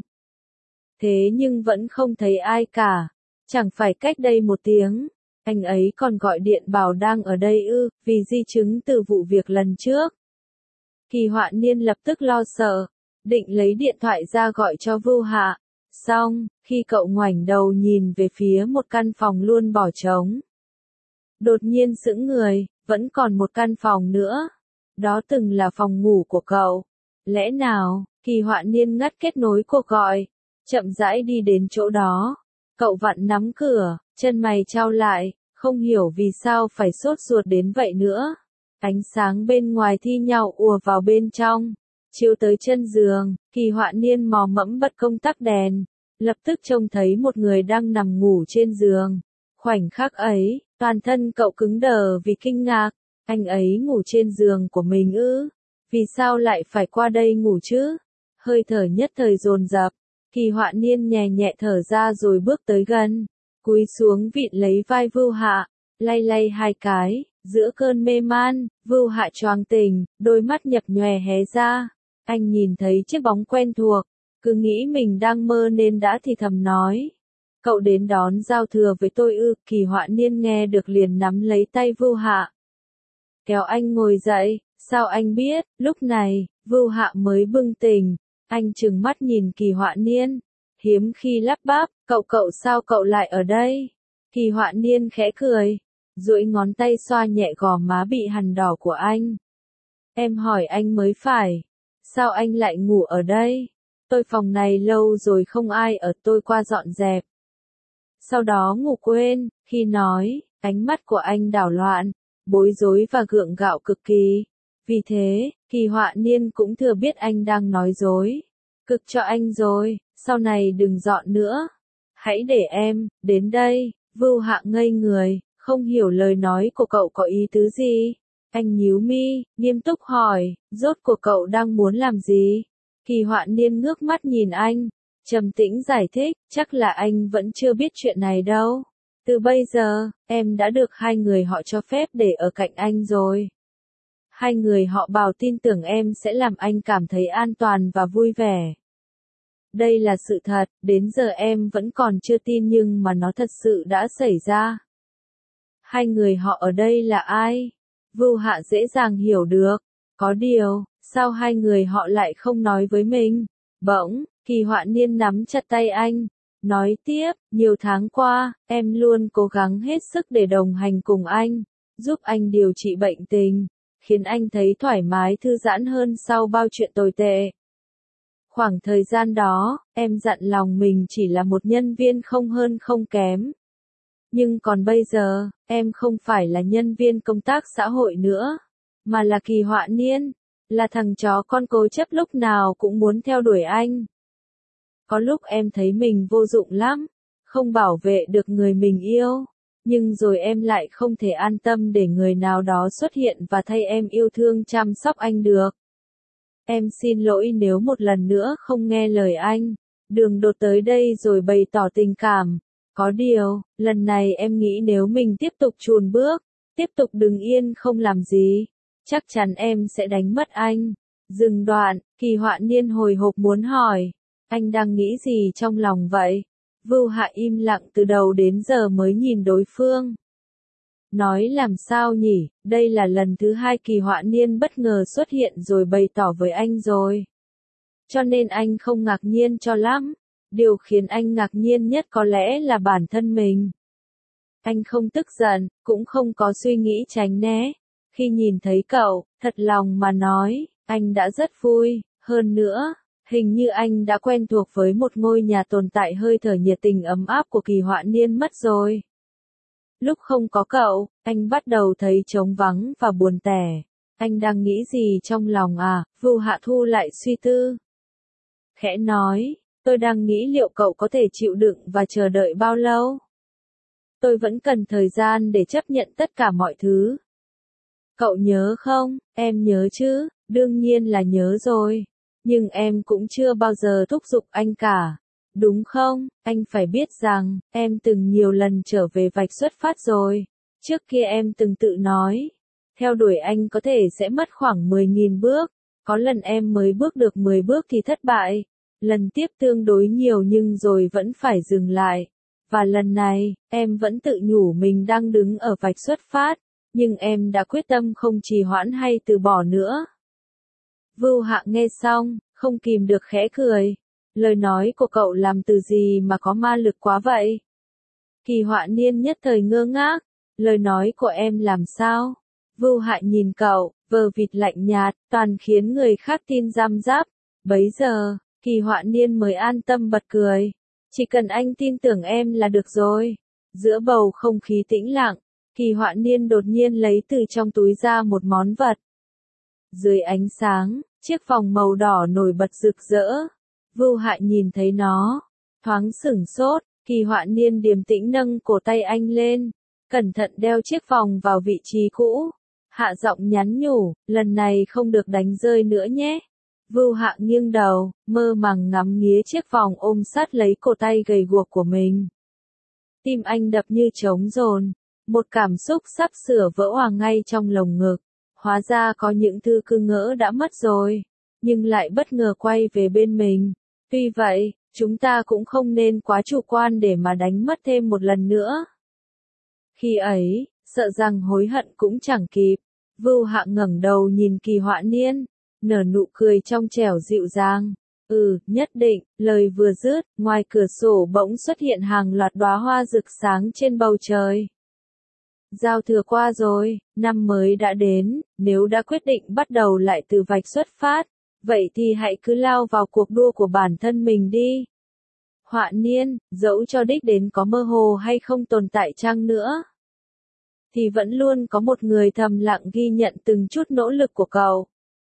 Thế nhưng vẫn không thấy ai cả, chẳng phải cách đây một tiếng, anh ấy còn gọi điện bảo đang ở đây ư, vì di chứng từ vụ việc lần trước. Kỳ Họa Niên lập tức lo sợ, định lấy điện thoại ra gọi cho Vưu Hạ. Xong, khi cậu ngoảnh đầu nhìn về phía một căn phòng luôn bỏ trống, đột nhiên sững người, vẫn còn một căn phòng nữa. Đó từng là phòng ngủ của cậu. Lẽ nào, Kỳ Họa Niên ngắt kết nối cuộc gọi, chậm rãi đi đến chỗ đó. Cậu vặn nắm cửa, chân mày chau lại, không hiểu vì sao phải sốt ruột đến vậy nữa. Ánh sáng bên ngoài thi nhau ùa vào bên trong, chiếu tới chân giường. Kỳ Họa Niên mò mẫm bật công tắc đèn, lập tức trông thấy một người đang nằm ngủ trên giường. Khoảnh khắc ấy, toàn thân cậu cứng đờ vì kinh ngạc. Anh ấy ngủ trên giường của mình ư? Vì sao lại phải qua đây ngủ chứ? Hơi thở nhất thời dồn dập, Kỳ Họa Niên nhẹ nhẹ thở ra rồi bước tới gần, cúi xuống vịn lấy vai Vưu Hạ, lay lay hai cái. Giữa cơn mê man, Vưu Hạ choàng tỉnh, đôi mắt nhập nhòe hé ra. Anh nhìn thấy chiếc bóng quen thuộc, cứ nghĩ mình đang mơ nên đã thì thầm nói. Cậu đến đón giao thừa với tôi ư? Kỳ Họa Niên nghe được liền nắm lấy tay Vưu Hạ, kéo anh ngồi dậy. Sao anh biết? Lúc này, Vưu Hạ mới bừng tỉnh. Anh trừng mắt nhìn Kỳ Họa Niên, hiếm khi lắp bắp, cậu sao cậu lại ở đây? Kỳ Họa Niên khẽ cười, duỗi ngón tay xoa nhẹ gò má bị hằn đỏ của anh. Em hỏi anh mới phải, sao anh lại ngủ ở đây? Tôi phòng này lâu rồi không ai ở, tôi qua dọn dẹp. Sau đó ngủ quên. Khi nói, ánh mắt của anh đảo loạn, bối rối và gượng gạo cực kỳ. Vì thế, Kỳ Họa Niên cũng thừa biết anh đang nói dối. Cực cho anh rồi, sau này đừng dọn nữa. Hãy để em, đến đây. Vưu Hạ ngây người, không hiểu lời nói của cậu có ý tứ gì. Anh nhíu mi, nghiêm túc hỏi, rốt cuộc cậu đang muốn làm gì? Kỳ Họa Niên ngước mắt nhìn anh, trầm tĩnh giải thích, chắc là anh vẫn chưa biết chuyện này đâu. Từ bây giờ, em đã được hai người họ cho phép để ở cạnh anh rồi. Hai người họ bảo tin tưởng em sẽ làm anh cảm thấy an toàn và vui vẻ. Đây là sự thật, đến giờ em vẫn còn chưa tin nhưng mà nó thật sự đã xảy ra. Hai người họ ở đây là ai? Vưu Hạ dễ dàng hiểu được. Có điều, sao hai người họ lại không nói với mình? Bỗng, Kỳ Họa Niên nắm chặt tay anh, nói tiếp, nhiều tháng qua, em luôn cố gắng hết sức để đồng hành cùng anh, giúp anh điều trị bệnh tình, khiến anh thấy thoải mái thư giãn hơn sau bao chuyện tồi tệ. Khoảng thời gian đó, em dặn lòng mình chỉ là một nhân viên không hơn không kém. Nhưng còn bây giờ, em không phải là nhân viên công tác xã hội nữa, mà là Kỳ Họa Niên, là thằng chó con cố chấp lúc nào cũng muốn theo đuổi anh. Có lúc em thấy mình vô dụng lắm, không bảo vệ được người mình yêu, nhưng rồi em lại không thể an tâm để người nào đó xuất hiện và thay em yêu thương chăm sóc anh được. Em xin lỗi nếu một lần nữa không nghe lời anh. Đường Đột tới đây rồi bày tỏ tình cảm. Có điều, lần này em nghĩ nếu mình tiếp tục chùn bước, tiếp tục đứng yên không làm gì, chắc chắn em sẽ đánh mất anh. Dừng đoạn, Kỳ Họa Niên hồi hộp muốn hỏi, anh đang nghĩ gì trong lòng vậy? Vưu Hạ im lặng từ đầu đến giờ mới nhìn đối phương. Nói làm sao nhỉ, đây là lần thứ hai Kỳ Họa Niên bất ngờ xuất hiện rồi bày tỏ với anh rồi. Cho nên anh không ngạc nhiên cho lắm. Điều khiến anh ngạc nhiên nhất có lẽ là bản thân mình. Anh không tức giận, cũng không có suy nghĩ tránh né. Khi nhìn thấy cậu, thật lòng mà nói, anh đã rất vui. Hơn nữa, hình như anh đã quen thuộc với một ngôi nhà tồn tại hơi thở nhiệt tình ấm áp của Kỳ Họa Niên mất rồi. Lúc không có cậu, anh bắt đầu thấy trống vắng và buồn tẻ. Anh đang nghĩ gì trong lòng à? Vưu Hạ thu lại suy tư. Khẽ nói, tôi đang nghĩ liệu cậu có thể chịu đựng và chờ đợi bao lâu? Tôi vẫn cần thời gian để chấp nhận tất cả mọi thứ. Cậu nhớ không? Em nhớ chứ, đương nhiên là nhớ rồi. Nhưng em cũng chưa bao giờ thúc giục anh cả. Đúng không? Anh phải biết rằng, em từng nhiều lần trở về vạch xuất phát rồi. Trước kia em từng tự nói, theo đuổi anh có thể sẽ mất khoảng 10.000 bước. Có lần em mới bước được 10 bước thì thất bại. Lần tiếp tương đối nhiều nhưng rồi vẫn phải dừng lại. Và lần này, em vẫn tự nhủ mình đang đứng ở vạch xuất phát. Nhưng em đã quyết tâm không trì hoãn hay từ bỏ nữa. Vưu Hạ nghe xong, không kìm được khẽ cười. Lời nói của cậu làm từ gì mà có ma lực quá vậy? Kỳ Họa Niên nhất thời ngơ ngác. Lời nói của em làm sao? Vưu Hạ nhìn cậu, vờ vịt lạnh nhạt, toàn khiến người khác tin răm ráp. Bấy giờ, Kỳ Họa Niên mới an tâm bật cười. Chỉ cần anh tin tưởng em là được rồi. Giữa bầu không khí tĩnh lặng, Kỳ Họa Niên đột nhiên lấy từ trong túi ra một món vật. Dưới ánh sáng, chiếc vòng màu đỏ nổi bật rực rỡ. Vưu Hạ nhìn thấy nó, thoáng sửng sốt. Kỳ Họa Niên điềm tĩnh nâng cổ tay anh lên, cẩn thận đeo chiếc vòng vào vị trí cũ. Hạ giọng nhắn nhủ, lần này không được đánh rơi nữa nhé. Vưu Hạ nghiêng đầu, mơ màng ngắm nghía chiếc vòng ôm sát lấy cổ tay gầy guộc của mình. Tim anh đập như trống dồn, một cảm xúc sắp sửa vỡ òa ngay trong lồng ngực. Hóa ra có những thứ cứ ngỡ đã mất rồi, nhưng lại bất ngờ quay về bên mình. Tuy vậy, chúng ta cũng không nên quá chủ quan để mà đánh mất thêm một lần nữa. Khi ấy, sợ rằng hối hận cũng chẳng kịp. Vưu Hạ ngẩng đầu nhìn Kỳ Họa Niên, nở nụ cười trong trẻo dịu dàng. Nhất định, lời vừa dứt, ngoài cửa sổ bỗng xuất hiện hàng loạt đóa hoa rực sáng trên bầu trời. Giao thừa qua rồi, năm mới đã đến, nếu đã quyết định bắt đầu lại từ vạch xuất phát, vậy thì hãy cứ lao vào cuộc đua của bản thân mình đi. Họa Niên, dẫu cho đích đến có mơ hồ hay không tồn tại chăng nữa, thì vẫn luôn có một người thầm lặng ghi nhận từng chút nỗ lực của cậu.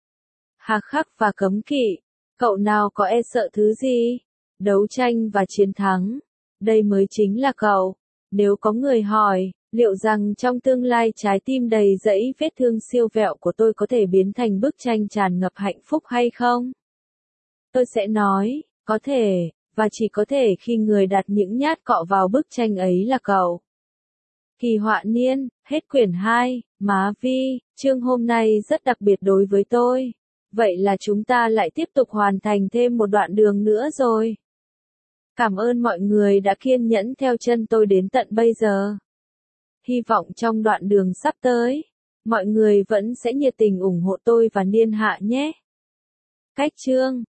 Hà khắc và cấm kỵ, cậu nào có e sợ thứ gì? Đấu tranh và chiến thắng, đây mới chính là cậu. Nếu có người hỏi, liệu rằng trong tương lai trái tim đầy dẫy vết thương siêu vẹo của tôi có thể biến thành bức tranh tràn ngập hạnh phúc hay không? Tôi sẽ nói, có thể, và chỉ có thể khi người đặt những nhát cọ vào bức tranh ấy là cậu. Kỳ Họa Niên, hết quyển 2, Má Vi, chương hôm nay rất đặc biệt đối với tôi. Vậy là chúng ta lại tiếp tục hoàn thành thêm một đoạn đường nữa rồi. Cảm ơn mọi người đã kiên nhẫn theo chân tôi đến tận bây giờ. Hy vọng trong đoạn đường sắp tới, mọi người vẫn sẽ nhiệt tình ủng hộ tôi và Niên Hạ nhé. Cách chương